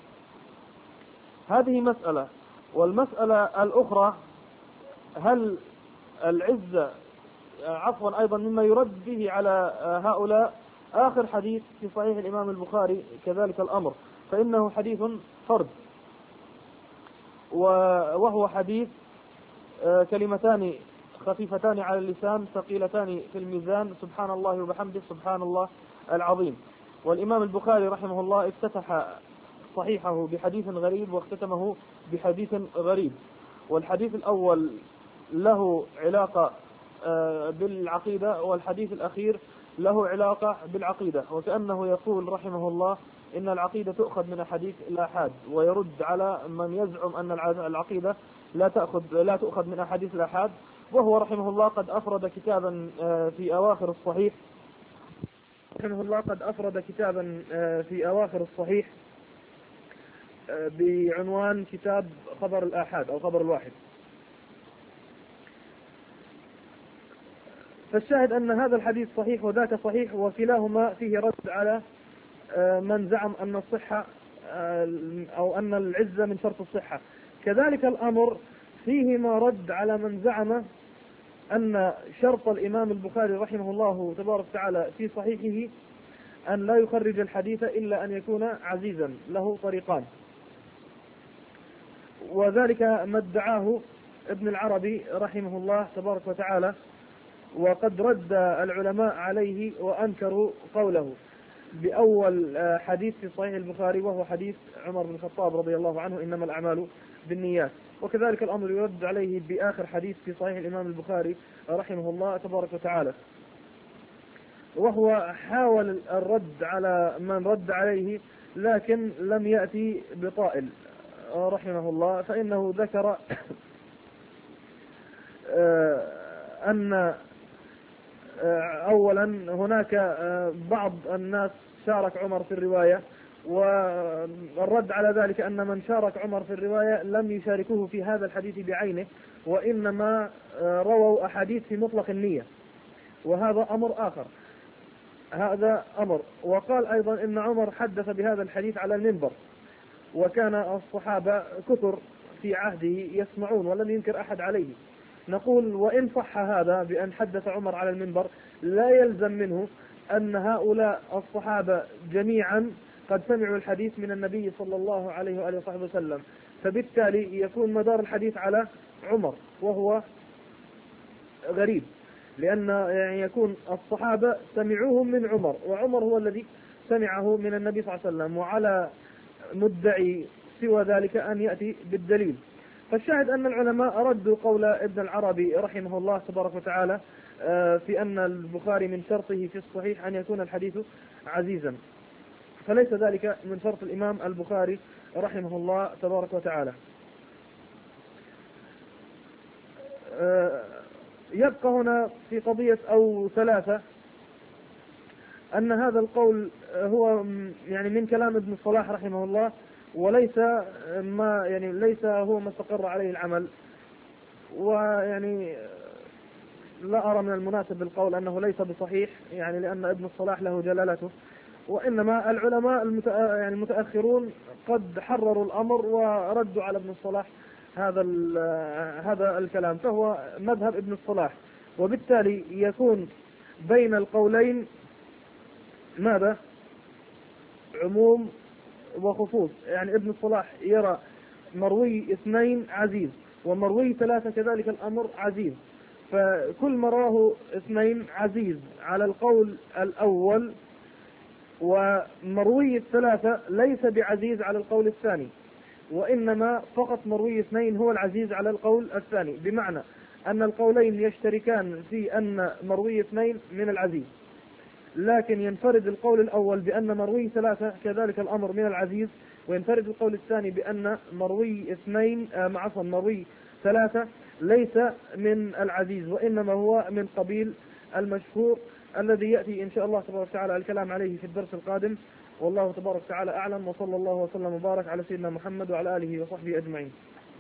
هذه مسألة. والمسألة الأخرى، هل العزة عفوا أيضا مما يرد به على هؤلاء آخر حديث في صحيح الإمام البخاري كذلك الأمر، فإنه حديث فرد، وهو حديث كلمتان خفيفتان على اللسان ثقيلتان في الميزان: سبحان الله وبحمده سبحان الله العظيم. والإمام البخاري رحمه الله افتتح صحيحه بحديث غريب واختتمه بحديث غريب. والحديث الأول له علاقة بالعقيدة، والحديث الأخير له علاقة بالعقيدة، وكأنه يقول رحمه الله إن العقيدة تؤخذ من أحاديث الآحاد، ويرد على من يزعم أن العقيدة لا تأخذ لا تؤخذ من أحاديث الآحاد. وهو رحمه الله قد أفرد كتابا في أواخر الصحيح رحمه الله قد أفرد كتابا في أواخر الصحيح بعنوان كتاب خبر الآحاد أو خبر الواحد. فالشاهد أن هذا الحديث صحيح وذاك صحيح، وكلاهما فيه رد على من زعم أن الصحة أو أن العزة من شرط الصحة. كذلك الأمر فيهما رد على من زعم أن شرط الإمام البخاري رحمه الله تبارك وتعالى في صحيحه أن لا يخرج الحديث إلا أن يكون عزيزا له طريقان، وذلك ما ادعاه ابن العربي رحمه الله تبارك وتعالى، وقد رد العلماء عليه وأنكروا قوله بأول حديث في صحيح البخاري، وهو حديث عمر بن الخطاب رضي الله عنه: إنما الأعمال بالنيات. وكذلك الأمر يرد عليه بآخر حديث في صحيح الإمام البخاري رحمه الله تبارك وتعالى. وهو حاول الرد على من رد عليه، لكن لم يأتي بطائل رحمه الله، فإنه ذكر أن أولا هناك بعض الناس شارك عمر في الرواية، والرد على ذلك أن من شارك عمر في الرواية لم يشاركوه في هذا الحديث بعينه، وإنما رووا أحاديث في مطلق النية، وهذا أمر آخر. هذا أمر. وقال أيضا إن عمر حدث بهذا الحديث على المنبر، وكان الصحابة كثر في عهده يسمعون ولم ينكر أحد عليه. نقول وإن صح هذا بأن حدث عمر على المنبر، لا يلزم منه أن هؤلاء الصحابة جميعا قد سمعوا الحديث من النبي صلى الله عليه وآله وصحبه وسلم، فبالتالي يكون مدار الحديث على عمر، وهو غريب، لأن يعني يكون الصحابة سمعوه من عمر، وعمر هو الذي سمعه من النبي صلى الله عليه وسلم، وعلى مدعي سوى ذلك أن يأتي بالدليل. فالشاهد أن العلماء ردوا قول ابن العربي رحمه الله تبارك وتعالى في أن البخاري من شرطه في الصحيح أن يكون الحديث عزيزا، فليس ذلك من شرط الإمام البخاري رحمه الله تبارك وتعالى. يبقى هنا في قضية أو ثلاثة أن هذا القول هو يعني من كلام ابن الصلاح رحمه الله، وليس ما يعني ليس هو ما استقر عليه العمل، ويعني لا أرى من المناسب القول أنه ليس بصحيح، يعني لأن ابن الصلاح له جلالته، وإنما العلماء يعني المتأخرون قد حرروا الأمر وردوا على ابن الصلاح هذا هذا الكلام، فهو مذهب ابن الصلاح، وبالتالي يكون بين القولين ماذا؟ عموم وخصوص. يعني ابن الصلاح يرى مروي اثنين عزيز، ومروي ثلاثة كذلك الأمر عزيز، فكل ما رواه اثنين عزيز على القول الأول، ومروي الثلاثة ليس بعزيز على القول الثاني، وإنما فقط مروي اثنين هو العزيز على القول الثاني، بمعنى أن القولين يشتركان في أن مروي اثنين من العزيز، لكن ينفرد القول الأول بأن مروي ثلاثة كذلك الأمر من العزيز، وينفرد القول الثاني بأن مروي اثنين مع عفوا مروي ثلاثة ليس من العزيز، وإنما هو من قبيل المشهور الذي يأتي إن شاء الله تبارك وتعالى الكلام عليه في الدرس القادم. والله تبارك وتعالى أعلم، وصلى الله وسلم وبارك على سيدنا محمد وعلى آله وصحبه أجمعين.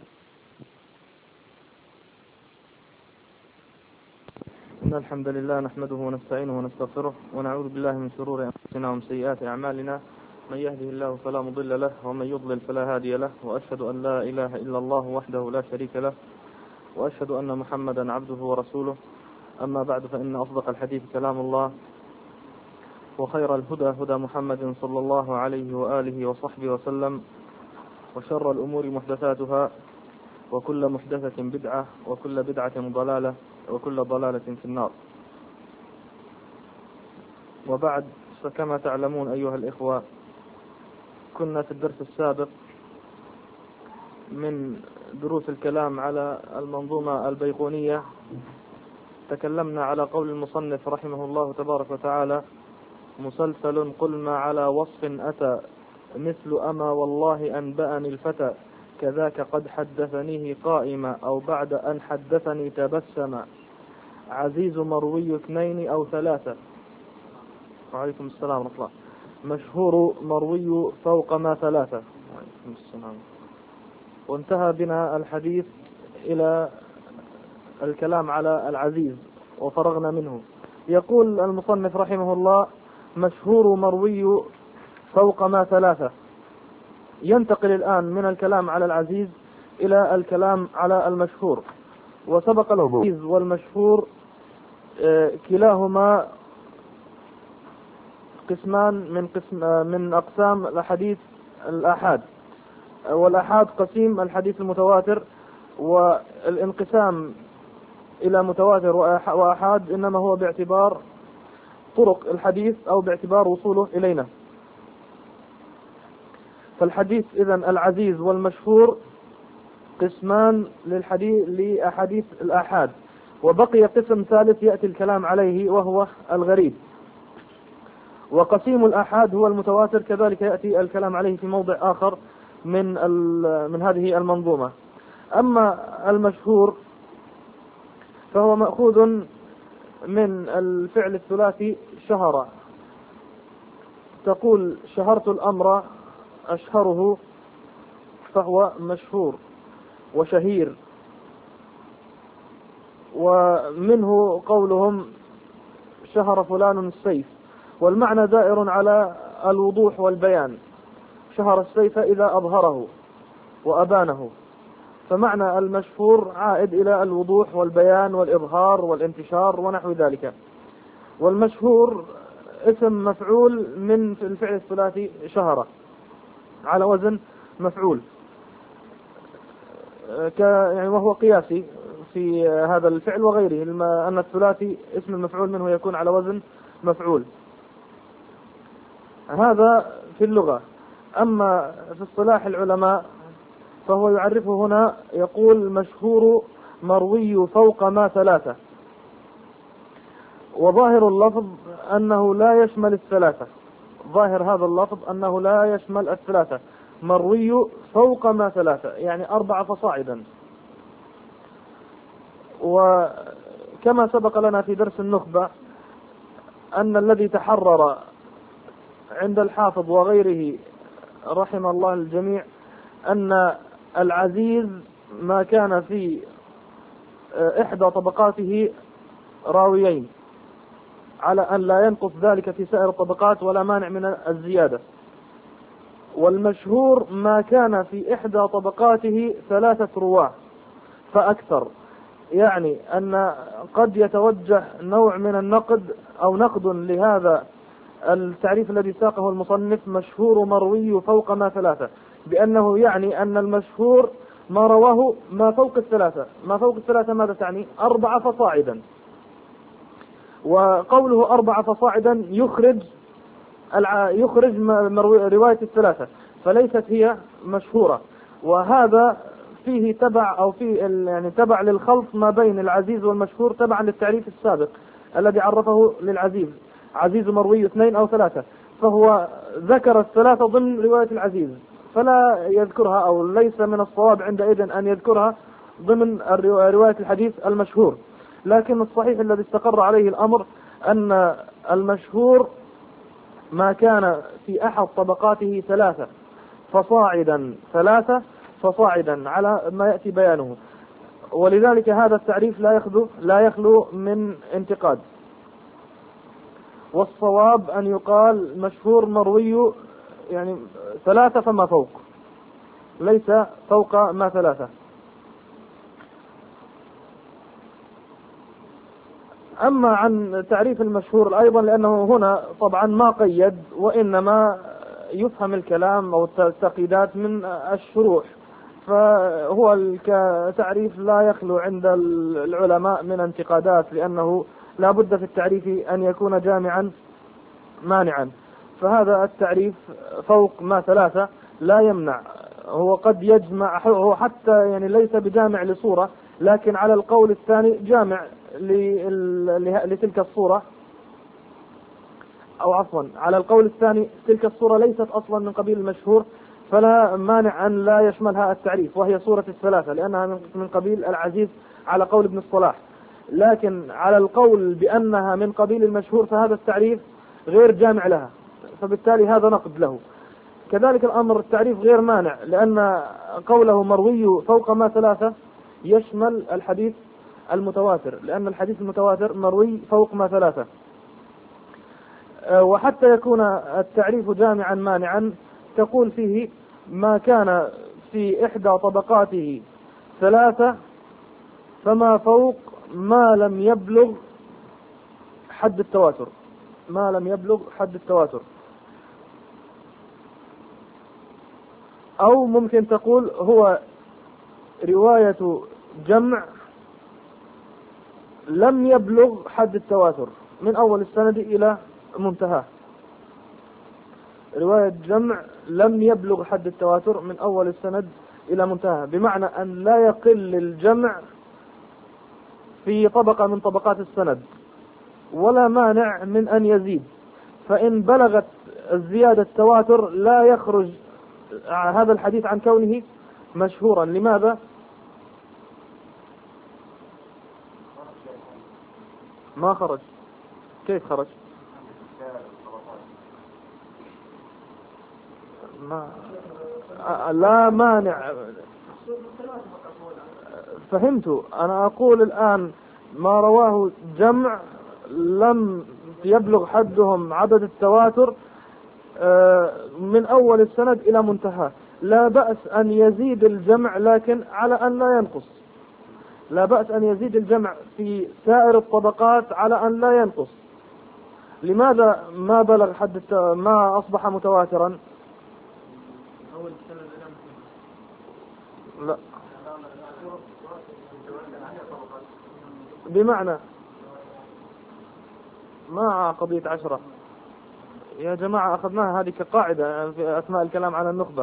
إن الحمد لله نحمده ونستعينه ونستغفره ونعوذ بالله من شرور أنفسنا ومن سيئات أعمالنا، من يهده الله فلا مضل له ومن يضلل فلا هادي له، وأشهد أن لا إله إلا الله وحده لا شريك له، وأشهد أن محمدا عبده ورسوله. أما بعد، فإن أصدق الحديث كلام الله، وخير الهدى هدى محمد صلى الله عليه وآله وصحبه وسلم، وشر الأمور محدثاتها، وكل محدثة بدعة، وكل بدعة ضلالة، وكل ضلالة في النار. وبعد، فكما تعلمون أيها الإخوة، كنا في الدرس السابق من دروس الكلام على المنظومة البيقونية تكلمنا على قول المصنف رحمه الله تبارك وتعالى: مسلسل قل ما على وصف أتى، مثل أما والله أنبأني الفتى، كذاك قد حدثنيه قائما، أو بعد أن حدثني تبسما، عزيز مروي اثنين أو ثلاثة. وعليكم السلام ورحمة الله. مشهور مروي فوق ما ثلاثة. وعليكم السلام. وانتهى بنا الحديث إلى الكلام على العزيز وفرغنا منه. يقول المصنف رحمه الله: مشهور مروي فوق ما ثلاثة. ينتقل الآن من الكلام على العزيز إلى الكلام على المشهور. وسبق العزيز والمشهور كلاهما قسمان من قسم من أقسام الحديث الآحاد، والآحاد قسيم الحديث المتواتر، والانقسام إلى متواتر وآحاد إنما هو باعتبار طرق الحديث أو باعتبار وصوله إلينا. فالحديث إذن العزيز والمشهور قسمان للحديث لأحاديث الآحاد، وبقي قسم ثالث يأتي الكلام عليه وهو الغريب. وقسيم الآحاد هو المتواتر، كذلك يأتي الكلام عليه في موضع آخر من من هذه المنظومة. أما المشهور فهو مأخوذ من الفعل الثلاثي شهر، تقول شهرت الأمر أشهره فهو مشهور وشهير. ومنه قولهم شهر فلان السيف، والمعنى دائر على الوضوح والبيان. شهر السيف إذا أظهره وأبانه، فمعنى المشهور عائد إلى الوضوح والبيان والإظهار والانتشار ونحو ذلك. والمشهور اسم مفعول من الفعل الثلاثي شهر على وزن مفعول، يعني وهو قياسي في هذا الفعل وغيره، أن الثلاثي اسم المفعول منه يكون على وزن مفعول. هذا في اللغة. أما في اصطلاح العلماء فهو يعرفه هنا، يقول مشهور مروي فوق ما ثلاثة. وظاهر اللفظ أنه لا يشمل الثلاثة، ظاهر هذا اللفظ أنه لا يشمل الثلاثة، مروي فوق ما ثلاثة يعني أربعة فصاعدا. وكما سبق لنا في درس النخبة أن الذي تحرر عند الحافظ وغيره رحم الله الجميع أن العزيز ما كان في إحدى طبقاته راويين، على أن لا ينقص ذلك في سائر الطبقات ولا مانع من الزيادة. والمشهور ما كان في إحدى طبقاته ثلاثة رواة فأكثر، يعني أن قد يتوجه نوع من النقد أو نقد لهذا التعريف الذي ساقه المصنف مشهور مروي فوق ما ثلاثة، بأنه يعني أن المشهور ما رواه ما فوق الثلاثة. ما فوق الثلاثة ماذا تعني؟ أربعة فصاعدا. وقوله أربعة فصاعدا يخرج يخرج رواية الثلاثة، فليست هي مشهورة. وهذا فيه تبع أو فيه يعني تبع للخلط ما بين العزيز والمشهور تبعا للتعريف السابق الذي عرفه للعزيز، عزيز مروي اثنين أو ثلاثة، فهو ذكر الثلاثة ضمن رواية العزيز، فلا يذكرها أو ليس من الصواب عندئذ أن يذكرها ضمن رواية الحديث المشهور. لكن الصحيح الذي استقر عليه الأمر أن المشهور ما كان في أحد طبقاته ثلاثة فصاعدا، ثلاثة فصاعدا على ما يأتي بيانه. ولذلك هذا التعريف لا يخلو لا يخلو من انتقاد. والصواب أن يقال مشهور مروي يعني ثلاثة فما فوق، ليس فوق ما ثلاثة. أما عن تعريف المشهور أيضا، لأنه هنا طبعا ما قيد، وإنما يفهم الكلام أو التقييدات من الشروح، فهو التعريف لا يخلو عند العلماء من انتقادات، لأنه لا بد في التعريف أن يكون جامعا مانعا. فهذا التعريف فوق ما ثلاثة لا يمنع، هو قد يجمع، هو حتى يعني ليس بجامع لصورة، لكن على القول الثاني جامع لتلك الصورة، أو عفوا على القول الثاني تلك الصورة ليست أصلا من قبيل المشهور، فلا مانع أن لا يشملها التعريف، وهي صورة الثلاثة لأنها من قبيل العزيز على قول ابن الصلاح. لكن على القول بأنها من قبيل المشهور فهذا التعريف غير جامع لها، فبالتالي هذا نقد له. كذلك الأمر التعريف غير مانع، لأن قوله مروي فوق ما ثلاثة يشمل الحديث المتواتر، لأن الحديث المتواتر مروي فوق ما ثلاثة. وحتى يكون التعريف جامعا مانعا تقول فيه ما كان في إحدى طبقاته ثلاثة فما فوق ما لم يبلغ حد التواتر، ما لم يبلغ حد التواتر. أو ممكن تقول هو رواية جمع لم يبلغ حد التواتر من أول السند إلى منتهى، رواية جمع لم يبلغ حد التواتر من أول السند إلى منتهى، بمعنى أن لا يقل الجمع في طبقة من طبقات السند ولا مانع من أن يزيد. فإن بلغت الزيادة التواتر لا يخرج هذا الحديث عن كونه مشهورا. لماذا؟ ما خرج. كيف خرج؟ ما لا مانع. فهمت. أنا أقول الآن ما رواه جمع لم يبلغ حدهم عدد التواتر من أول السند إلى منتهى. لا بأس أن يزيد الجمع لكن على أن لا ينقص. لا بأس أن يزيد الجمع في سائر الطبقات على أن لا ينقص. لماذا ما بلغ حد الت... ما أصبح متواترا؟ لا، بمعنى ما قضية عشرة يا جماعة، أخذناها هذه كقاعدة في أثناء الكلام عن النخبة،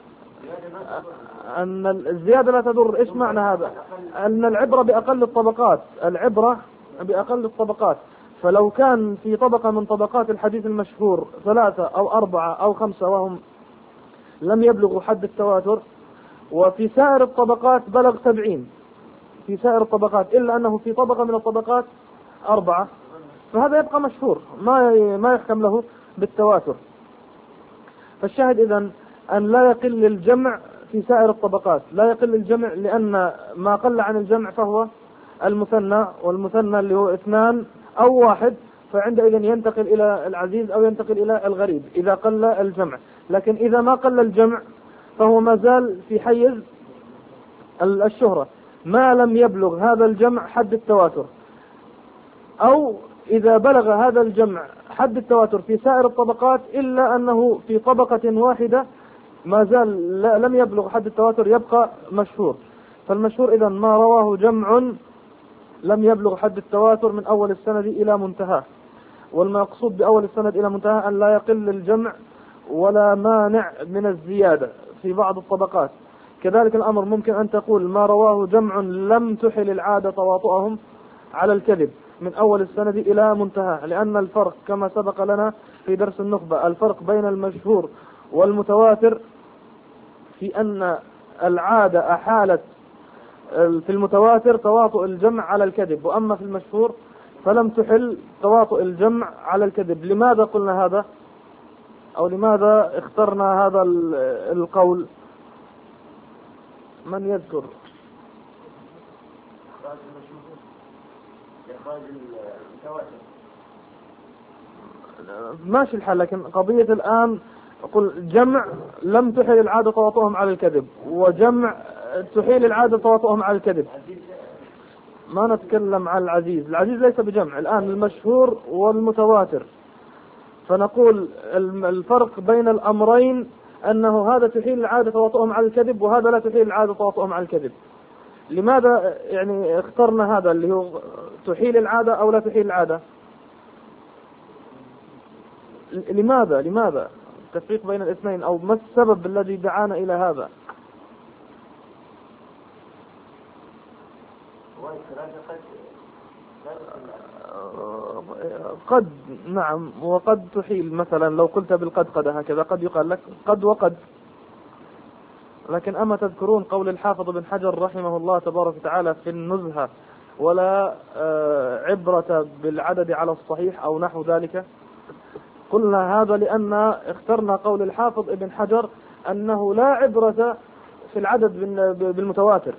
أن الزيادة لا تضر. إيش معنى هذا؟ أن العبرة بأقل الطبقات، العبرة بأقل الطبقات. فلو كان في طبقة من طبقات الحديث المشهور ثلاثة أو أربعة أو خمسة وهم لم يبلغوا حد التواتر، وفي سائر الطبقات بلغ سبعين في سائر الطبقات، إلا أنه في طبقة من الطبقات أربعة، فهذا يبقى مشهور، ما ما يحكم له بالتواتر. فالشاهد إذن أن لا يقل الجمع في سائر الطبقات، لا يقل الجمع، لأن ما قل عن الجمع فهو المثنى، والمثنى اللي هو اثنان أو واحد، فعندئذ ينتقل إلى العزيز أو ينتقل إلى الغريب إذا قل الجمع. لكن إذا ما قل الجمع فهو ما زال في حيز الشهرة ما لم يبلغ هذا الجمع حد التواتر، أو إذا بلغ هذا الجمع حد التواتر في سائر الطبقات إلا أنه في طبقة واحدة ما زال لم يبلغ حد التواتر، يبقى مشهور. فالمشهور إذن ما رواه جمع لم يبلغ حد التواتر من أول السند إلى منتهى. والمقصود بأول السند إلى منتهى أن لا يقل الجمع ولا مانع من الزيادة في بعض الطبقات. كذلك الأمر ممكن أن تقول ما رواه جمع لم تحل العادة تواطؤهم على الكذب من أول السند إلى منتهى، لأن الفرق كما سبق لنا في درس النخبة، الفرق بين المشهور والمتواتر في أن العادة أحالت في المتواتر تواطؤ الجمع على الكذب، وأما في المشهور فلم تحل تواطؤ الجمع على الكذب. لماذا قلنا هذا، أو لماذا اخترنا هذا القول؟ من يذكر؟ ماشي الحال، لكن قضية الآن أقول جمع لم تحل العادة تواطؤهم على الكذب، وجمع تحيل العادة تواطؤهم على الكذب. ما نتكلم عن العزيز، العزيز ليس بجمع الآن، المشهور والمتواتر. فنقول الفرق بين الأمرين أنه هذا تحيل العادة تواطؤهم على الكذب، وهذا لا تحيل العادة تواطؤهم على الكذب. لماذا يعني اخترنا هذا اللي هو تحيل العادة أو لا تحيل العادة؟ لماذا لماذا التفريق بين الاثنين، أو ما السبب الذي دعانا إلى هذا؟ قد نعم، وقد تحيل. مثلا لو قلت بالقد قد هكذا قد يقال لك قد وقد. لكن أما تذكرون قول الحافظ بن حجر رحمه الله تبارك وتعالى في النزهة ولا عبرة بالعدد على الصحيح أو نحو ذلك؟ قلنا هذا لأن اخترنا قول الحافظ ابن حجر أنه لا عبرة في العدد بالمتواتر.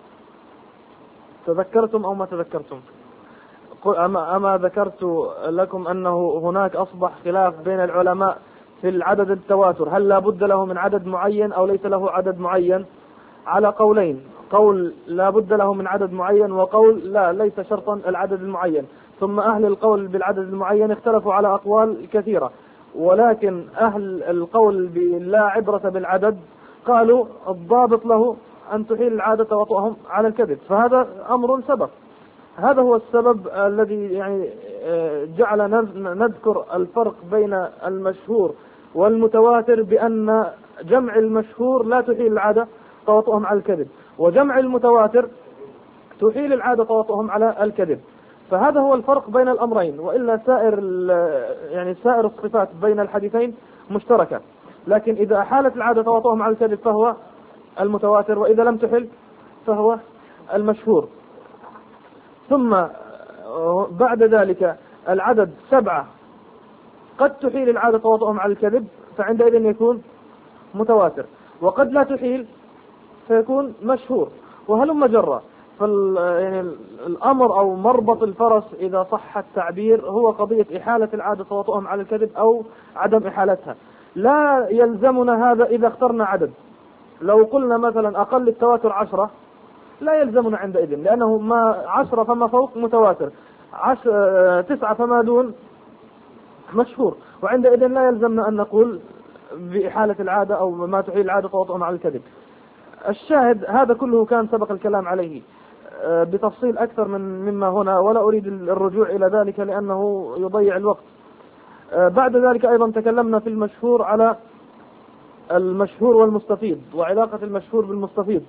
تذكرتم أو ما تذكرتم؟ أما, أما ذكرت لكم أنه هناك أصبح خلاف بين العلماء في العدد التواتر، هل لا بد له من عدد معين أو ليس له عدد معين؟ على قولين، قول لا بد له من عدد معين، وقول لا ليس شرطا العدد المعين. ثم أهل القول بالعدد المعين اختلفوا على أقوال كثيرة، ولكن أهل القول بلا عبرة بالعدد قالوا الضابط له أن تحيل العادة تواطؤهم على الكذب، فهذا أمر سبق. هذا هو السبب الذي يعني جعل نذكر الفرق بين المشهور والمتواتر، بأن جمع المشهور لا تحيل العادة تواطؤهم على الكذب، وجمع المتواتر تحيل العادة تواطؤهم على الكذب. فهذا هو الفرق بين الأمرين، وإلا سائر يعني سائر الصفات بين الحديثين مشتركة. لكن إذا أحالت العادة تواطؤهم على الكذب فهو المتواتر، وإذا لم تحل فهو المشهور. ثم بعد ذلك العدد سبعة قد تحيل العادة تواطؤهم على الكذب، فعندئذ يكون متواتر، وقد لا تحيل فيكون مشهور، وهلم جرة. فال يعني الأمر أو مربط الفرس إذا صح التعبير هو قضية إحالة العادة وطؤهم على الكذب أو عدم إحالتها. لا يلزمنا هذا إذا اخترنا عدد. لو قلنا مثلا أقل التواتر عشرة لا يلزمنا عندئذ، لأنه ما عشرة فما فوق متواتر، عش... تسعة فما دون مشهور، وعندئذ لا يلزمنا أن نقول بإحالة العادة أو ما تحيل العادة وطؤهم على الكذب. الشاهد هذا كله كان سبق الكلام عليه بتفصيل أكثر من مما هنا، ولا أريد الرجوع إلى ذلك لأنه يضيع الوقت. بعد ذلك أيضا تكلمنا في المشهور على المشهور والمستفيض وعلاقة المشهور بالمستفيض،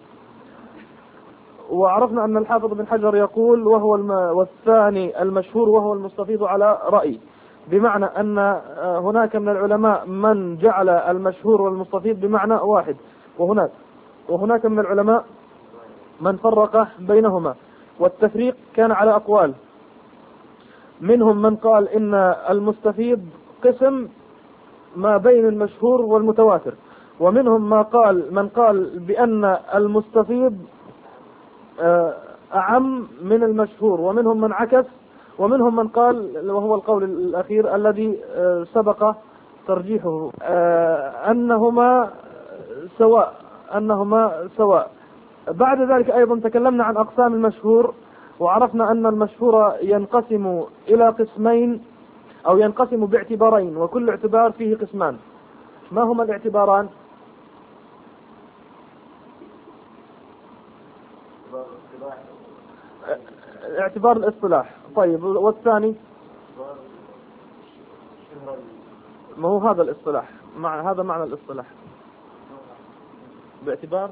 وعرفنا أن الحافظ بن حجر يقول وهو الم... والثاني المشهور وهو المستفيض على رأي، بمعنى أن هناك من العلماء من جعل المشهور والمستفيض بمعنى واحد، وهناك وهناك من العلماء من فرق بينهما، والتفريق كان على أقوال. منهم من قال إن المستفيض قسم ما بين المشهور والمتواتر، ومنهم ما قال من قال بأن المستفيض أعم من المشهور، ومنهم من عكس، ومنهم من قال وهو القول الأخير الذي سبق ترجيحه أنهما سواء أنهما سواء. بعد ذلك أيضا تكلمنا عن أقسام المشهور، وعرفنا أن المشهور ينقسم إلى قسمين أو ينقسم باعتبارين، وكل اعتبار فيه قسمان. ما هما الاعتباران؟ اعتبار الاصطلاح. طيب، والثاني؟ ما هو هذا الاصطلاح، مع هذا معنى الاصطلاح باعتبار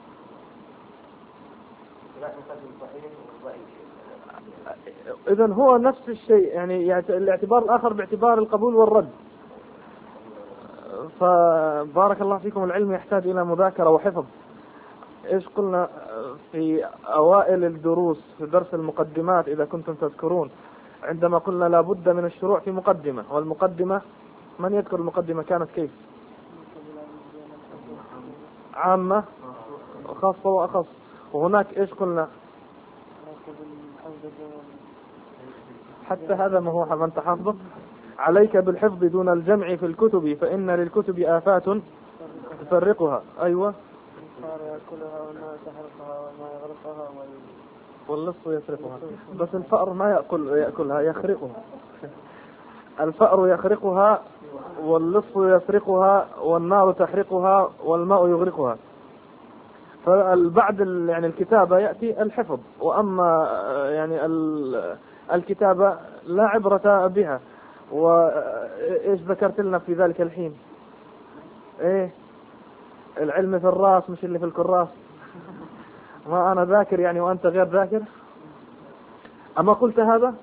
إذن هو نفس الشيء، يعني الاعتبار الآخر باعتبار القبول والرد. فبارك الله فيكم، العلم يحتاج إلى مذاكرة وحفظ. إيش قلنا في أوائل الدروس في درس المقدمات إذا كنتم تذكرون، عندما قلنا لا بد من الشروع في مقدمة، والمقدمة من يذكر المقدمة كانت كيف؟ عامة خاصة وأخص. وهناك إيش قلنا؟ حتى هذا ما هو ما أنت حافظه. عليك بالحفظ دون الجمع في الكتب، فإن للكتب آفات تفرقها. أيوة. يأكلها وما تحرقها وما يغرقها واللص يسرقها. بس الفأر ما يأكل يأكلها، يخرقها. الفأر يخرقها، واللص يسرقها، والنار تحرقها، والماء يغرقها. فالبعد يعني الكتابة يأتي الحفظ، وأما يعني الكتابة لا عبرة بها. وإيش ذكرت لنا في ذلك الحين؟ إيه؟ العلم في الراس مش اللي في الكراس. ما أنا ذاكر يعني وأنت غير ذاكر. أما قلت هذا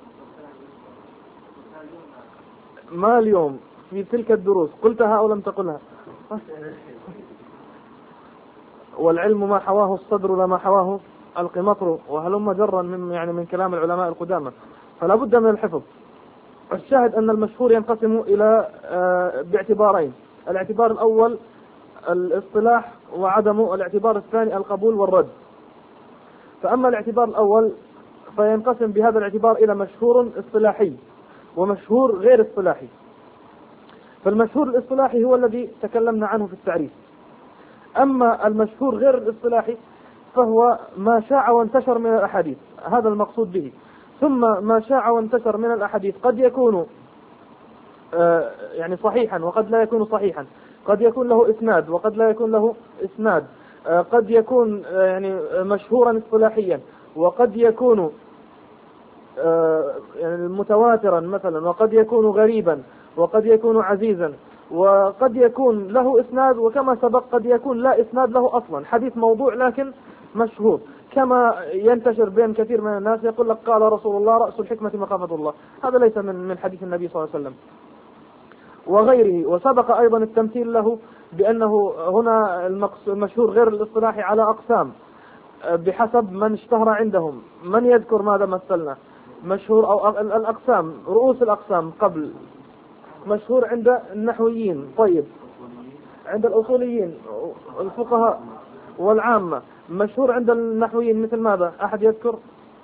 ما اليوم في تلك الدروس قلتها أو لم تقلها؟ والعلم ما حواه الصدر لما حواه القمطر، وهلم جرا من يعني من كلام العلماء القدامى. فلا بد من الحفظ. الشاهد أن المشهور ينقسم إلى باعتبارين: الاعتبار الأول الاصطلاح وعدمه، الاعتبار الثاني القبول والرد. فأما الاعتبار الأول فينقسم بهذا الاعتبار إلى مشهور اصطلاحي ومشهور غير اصطلاحي. فالمشهور الاصطلاحي هو الذي تكلمنا عنه في التعريف. أما المشهور غير الاصطلاحي فهو ما شاع وانتشر من الأحاديث، هذا المقصود به. ثم ما شاع وانتشر من الأحاديث قد يكون آه يعني صحيحا وقد لا يكون صحيحا، قد يكون له إسناد وقد لا يكون له إسناد، آه قد يكون آه يعني مشهورا اصطلاحيا، وقد يكون آه يعني متواترا مثلا، وقد يكون غريبا، وقد يكون عزيزا، وقد يكون له إسناد، وكما سبق قد يكون لا إسناد له أصلا، حديث موضوع لكن مشهور، كما ينتشر بين كثير من الناس يقول لك قال رسول الله رأس الحكمة مخافة الله. هذا ليس من من حديث النبي صلى الله عليه وسلم وغيره. وسبق أيضا التمثيل له بأنه هنا المشهور غير الاصطلاحي على أقسام بحسب من اشتهر عندهم. من يذكر ماذا مثلنا؟ مشهور أو الأقسام، رؤوس الأقسام قبل. مشهور عند النحويين. طيب، عند الأصوليين الفقهاء والعامة، مشهور عند النحويين مثل ماذا؟ أحد يذكر؟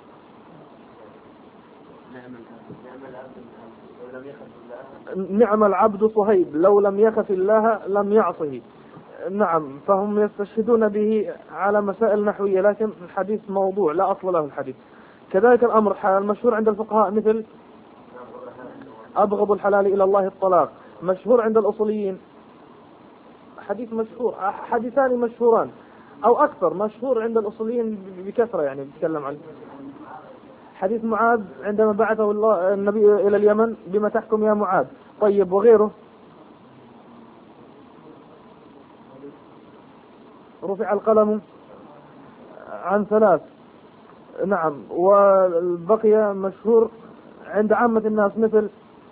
نعم العبد صهيب لو لم يخف الله لم يعصه. نعم، فهم يستشهدون به على مسائل نحوية، لكن الحديث موضوع لا أصل له الحديث. كذلك الأمر المشهور عند الفقهاء مثل أبغض الحلال إلى الله الطلاق. مشهور عند الأصوليين حديث مشهور، حديثان مشهوران أو أكثر، مشهور عند الأصوليين بكثرة، يعني بيتكلم عنه حديث معاذ عندما بعثه الله النبي إلى اليمن بما تحكم يا معاذ. طيب وغيره؟ رفع القلم عن ثلاث. نعم، والبقية مشهور عند عامة الناس مثل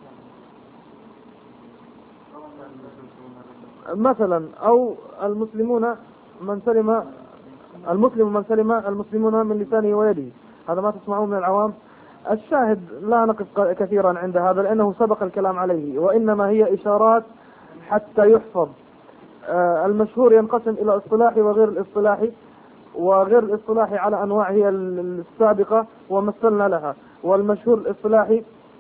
مثلا أو المسلمون من سلم المسلم من سلم المسلمون من لسانه ويده. هذا ما تسمعون من العوام. الشاهد لا نقف كثيرا عند هذا لأنه سبق الكلام عليه، وإنما هي إشارات حتى يحفظ. المشهور ينقسم إلى اصطلاحي وغير الاصطلاحي، وغير الاصطلاحي على أنواعه السابقة ومثلنا لها، والمشهور الاصطلاحي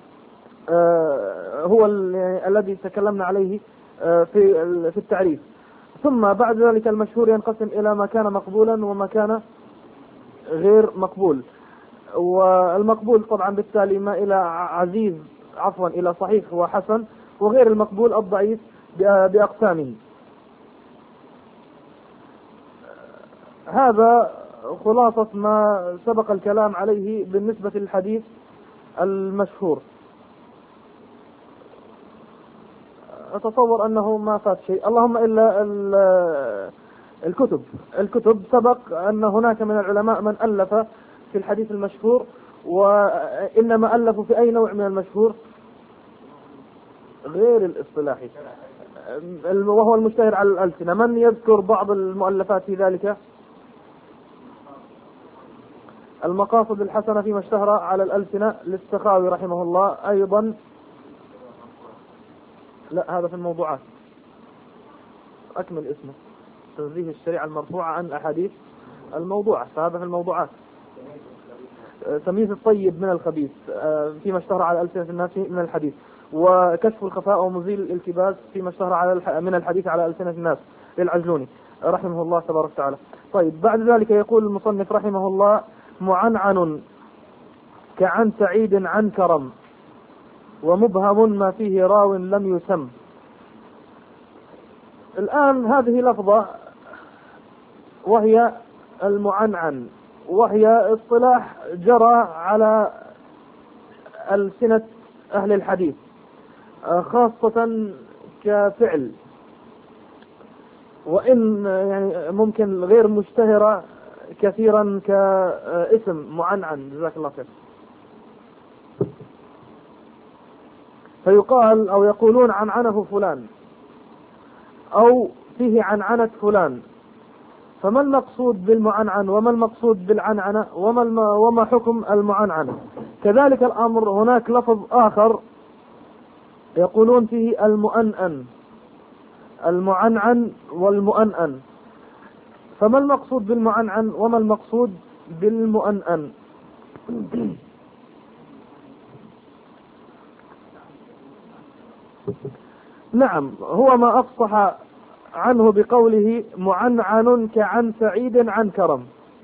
هو الذي تكلمنا عليه في في التعريف. ثم بعد ذلك المشهور ينقسم إلى ما كان مقبولا وما كان غير مقبول، والمقبول طبعا بالتالي ما إلى عزيز عفوا إلى صحيح وحسن، وغير المقبول الضعيف بأقسامه. هذا خلاصة ما سبق الكلام عليه بالنسبة للحديث المشهور. أتصور أنه ما فات شيء، اللهم إلا الكتب الكتب سبق أن هناك من العلماء من ألف في الحديث المشهور، وإنما ألفوا في أي نوع من المشهور؟ غير الاصطلاحي، وهو المشتهر على الألسنة. من يذكر بعض المؤلفات في ذلك؟ المقاصد الحسنة فيما اشتهر على الألسنة للسخاوي رحمه الله. أيضا لا، هذا في الموضوعات، أكمل اسمه تنزيه الشريعة المرفوعة عن الأحاديث الموضوعة، فهذا في الموضوعات. تمييز الطيب من الخبيث فيما اشتهر على ألسنة الناس من الحديث، وكشف الخفاء ومزيل الالتباس فيما اشتهر على من الحديث على ألسنة الناس للعجلوني رحمه الله تبارك وتعالى. طيب بعد ذلك يقول المصنف رحمه الله: معنعن كعن سعيد عن كرم، ومبهم ما فيه راو لم يسم. الآن هذه لفظة وهي المعنعن، وهي اصطلاح جرى على ألسنة أهل الحديث خاصة كفعل، وإن يعني ممكن غير مشتهرة كثيرا كاسم معنعن. جزاك الله خير. فيقال أو يقولون عنعنه فلان، أو فيه عنعنة فلان. فما المقصود بالمعنعن وما المقصود بالعنعنة وما, الم... وما حكم المعنعنة؟ كذلك الأمر هناك لفظ آخر يقولون فيه المؤنن، المعنعن والمؤنن. فما المقصود بالمعنعن وما المقصود بالمؤنن؟ نعم، هو ما أفصح عنه بقوله معنعن كعن سعيد عن كرم،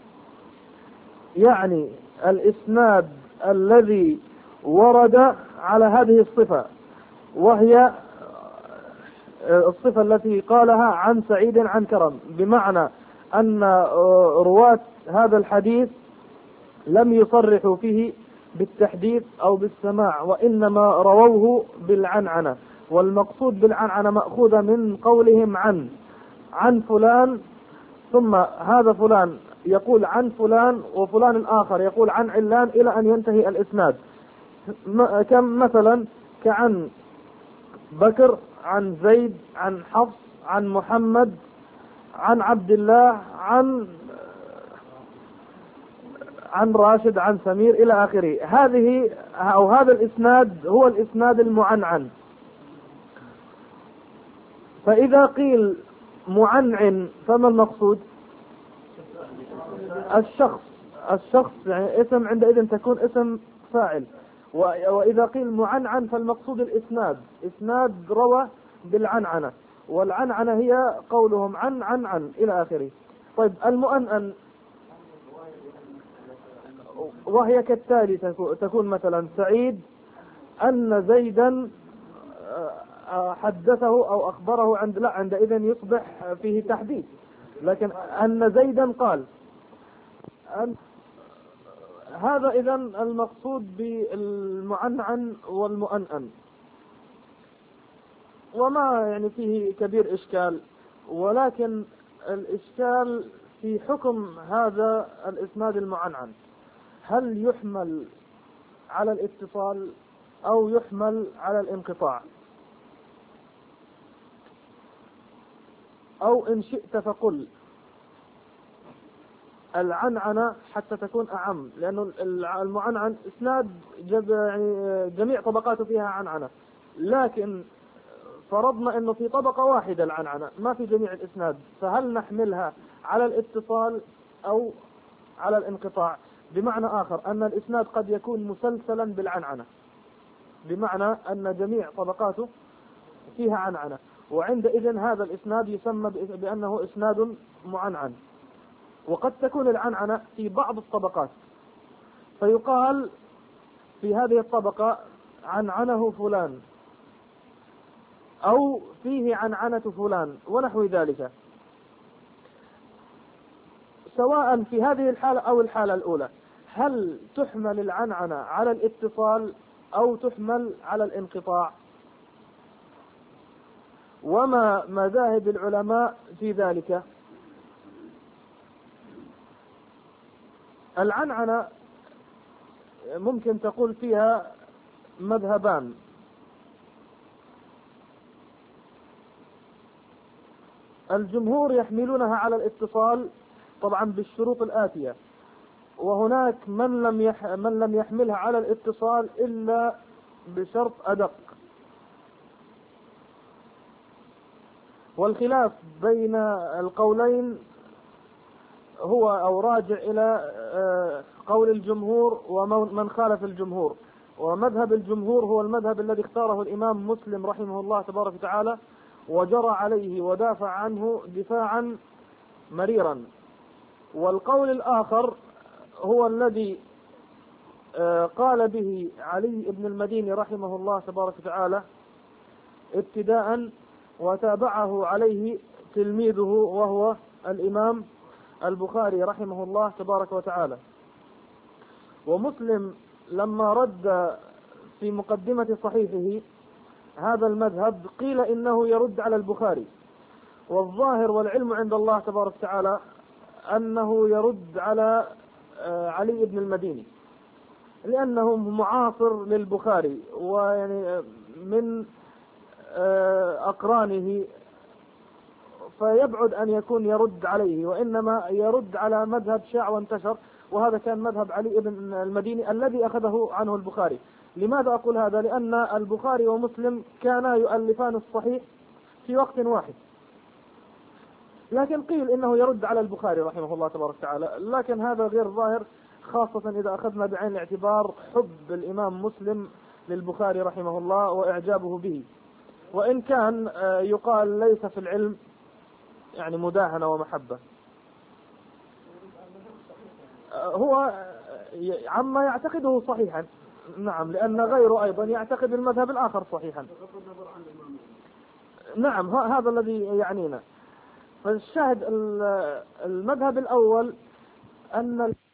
يعني الإسناد الذي ورد على هذه الصفة، وهي الصفة التي قالها عن سعيد عن كرم، بمعنى أن رواة هذا الحديث لم يصرحوا فيه بالتحديث أو بالسماع، وإنما رووه بالعنعنة. والمقصود بالعنعنة مأخوذة من قولهم عن عن فلان، ثم هذا فلان يقول عن فلان وفلان الآخر يقول عن علان إلى أن ينتهي الإسناد. كم مثلا كعن بكر عن زيد عن حفص عن محمد عن عبد الله عن عن راشد عن سمير إلى آخره. هذه أو هذا الإسناد هو الإسناد المعنعن. فإذا قيل معنعن فما المقصود؟ الشخص الشخص يعني اسم عندئذ تكون اسم فاعل. وإذا قيل معنعن فالمقصود الإسناد، إسناد روى بالعنعنة، والعنعنة هي قولهم عن عن عن إلى آخره. طيب المؤنن وهي كالتالي تكون مثلا سعيد أن زيدا حدثه أو أخبره، عند لا عندئذ يصبح فيه تحديث، لكن أن زيدا قال أن هذا إذن المقصود بالمعنعن والمؤنن، وما يعني فيه كبير إشكال، ولكن الإشكال في حكم هذا الإسناد المعنعن، هل يحمل على الاتصال أو يحمل على الانقطاع؟ أو إن شئت فقل العنعنة حتى تكون أعم، لأنه المعنعن إسناد يعني جميع طبقاته فيها عنعنة، لكن فرضنا أنه في طبقة واحدة العنعنة ما في جميع الإسناد، فهل نحملها على الاتصال أو على الانقطاع؟ بمعنى آخر أن الإسناد قد يكون مسلسلا بالعنعنة، بمعنى أن جميع طبقاته فيها عنعنة، وعندئذ هذا الإسناد يسمى بأنه إسناد معنعن. وقد تكون العنعنة في بعض الطبقات، فيقال في هذه الطبقة عنعنه فلان، أو فيه عنعنة فلان ونحو ذلك، سواء في هذه الحالة أو الحالة الأولى. هل تحمل العنعنة على الاتصال أو تحمل على الانقطاع؟ وما مذاهب العلماء في ذلك؟ العنعنة ممكن تقول فيها مذهبان، الجمهور يحملونها على الاتصال طبعا بالشروط الآتية، وهناك من لم يح... من لم يحملها على الاتصال إلا بشرط أدق. والخلاف بين القولين هو أو راجع إلى قول الجمهور ومن خالف الجمهور، ومذهب الجمهور هو المذهب الذي اختاره الإمام مسلم رحمه الله تبارك وتعالى، وجرى عليه ودافع عنه دفاعا مريرا. والقول الآخر هو الذي قال به علي بن المديني رحمه الله تبارك وتعالى ابتداء، وتابعه عليه تلميذه وهو الإمام البخاري رحمه الله تبارك وتعالى. ومسلم لما رد في مقدمة صحيحه هذا المذهب قيل إنه يرد على البخاري، والظاهر والعلم عند الله تبارك وتعالى أنه يرد على علي بن المديني، لأنه معاصر للبخاري ويعني من أقرانه، فيبعد أن يكون يرد عليه، وإنما يرد على مذهب شاع وانتشر، وهذا كان مذهب علي بن المديني الذي أخذه عنه البخاري. لماذا أقول هذا؟ لأن البخاري ومسلم كانا يؤلفان الصحيح في وقت واحد، لكن قيل إنه يرد على البخاري رحمه الله تبارك وتعالى، لكن هذا غير ظاهر، خاصة إذا أخذنا بعين الاعتبار حب الإمام مسلم للبخاري رحمه الله وإعجابه به، وإن كان يقال ليس في العلم يعني مداهنة ومحبة، هو عما يعتقده صحيحا، نعم، لأن غيره أيضا يعتقد المذهب الآخر صحيحا، نعم، هذا الذي يعنينا. فالشاهد المذهب الأول أن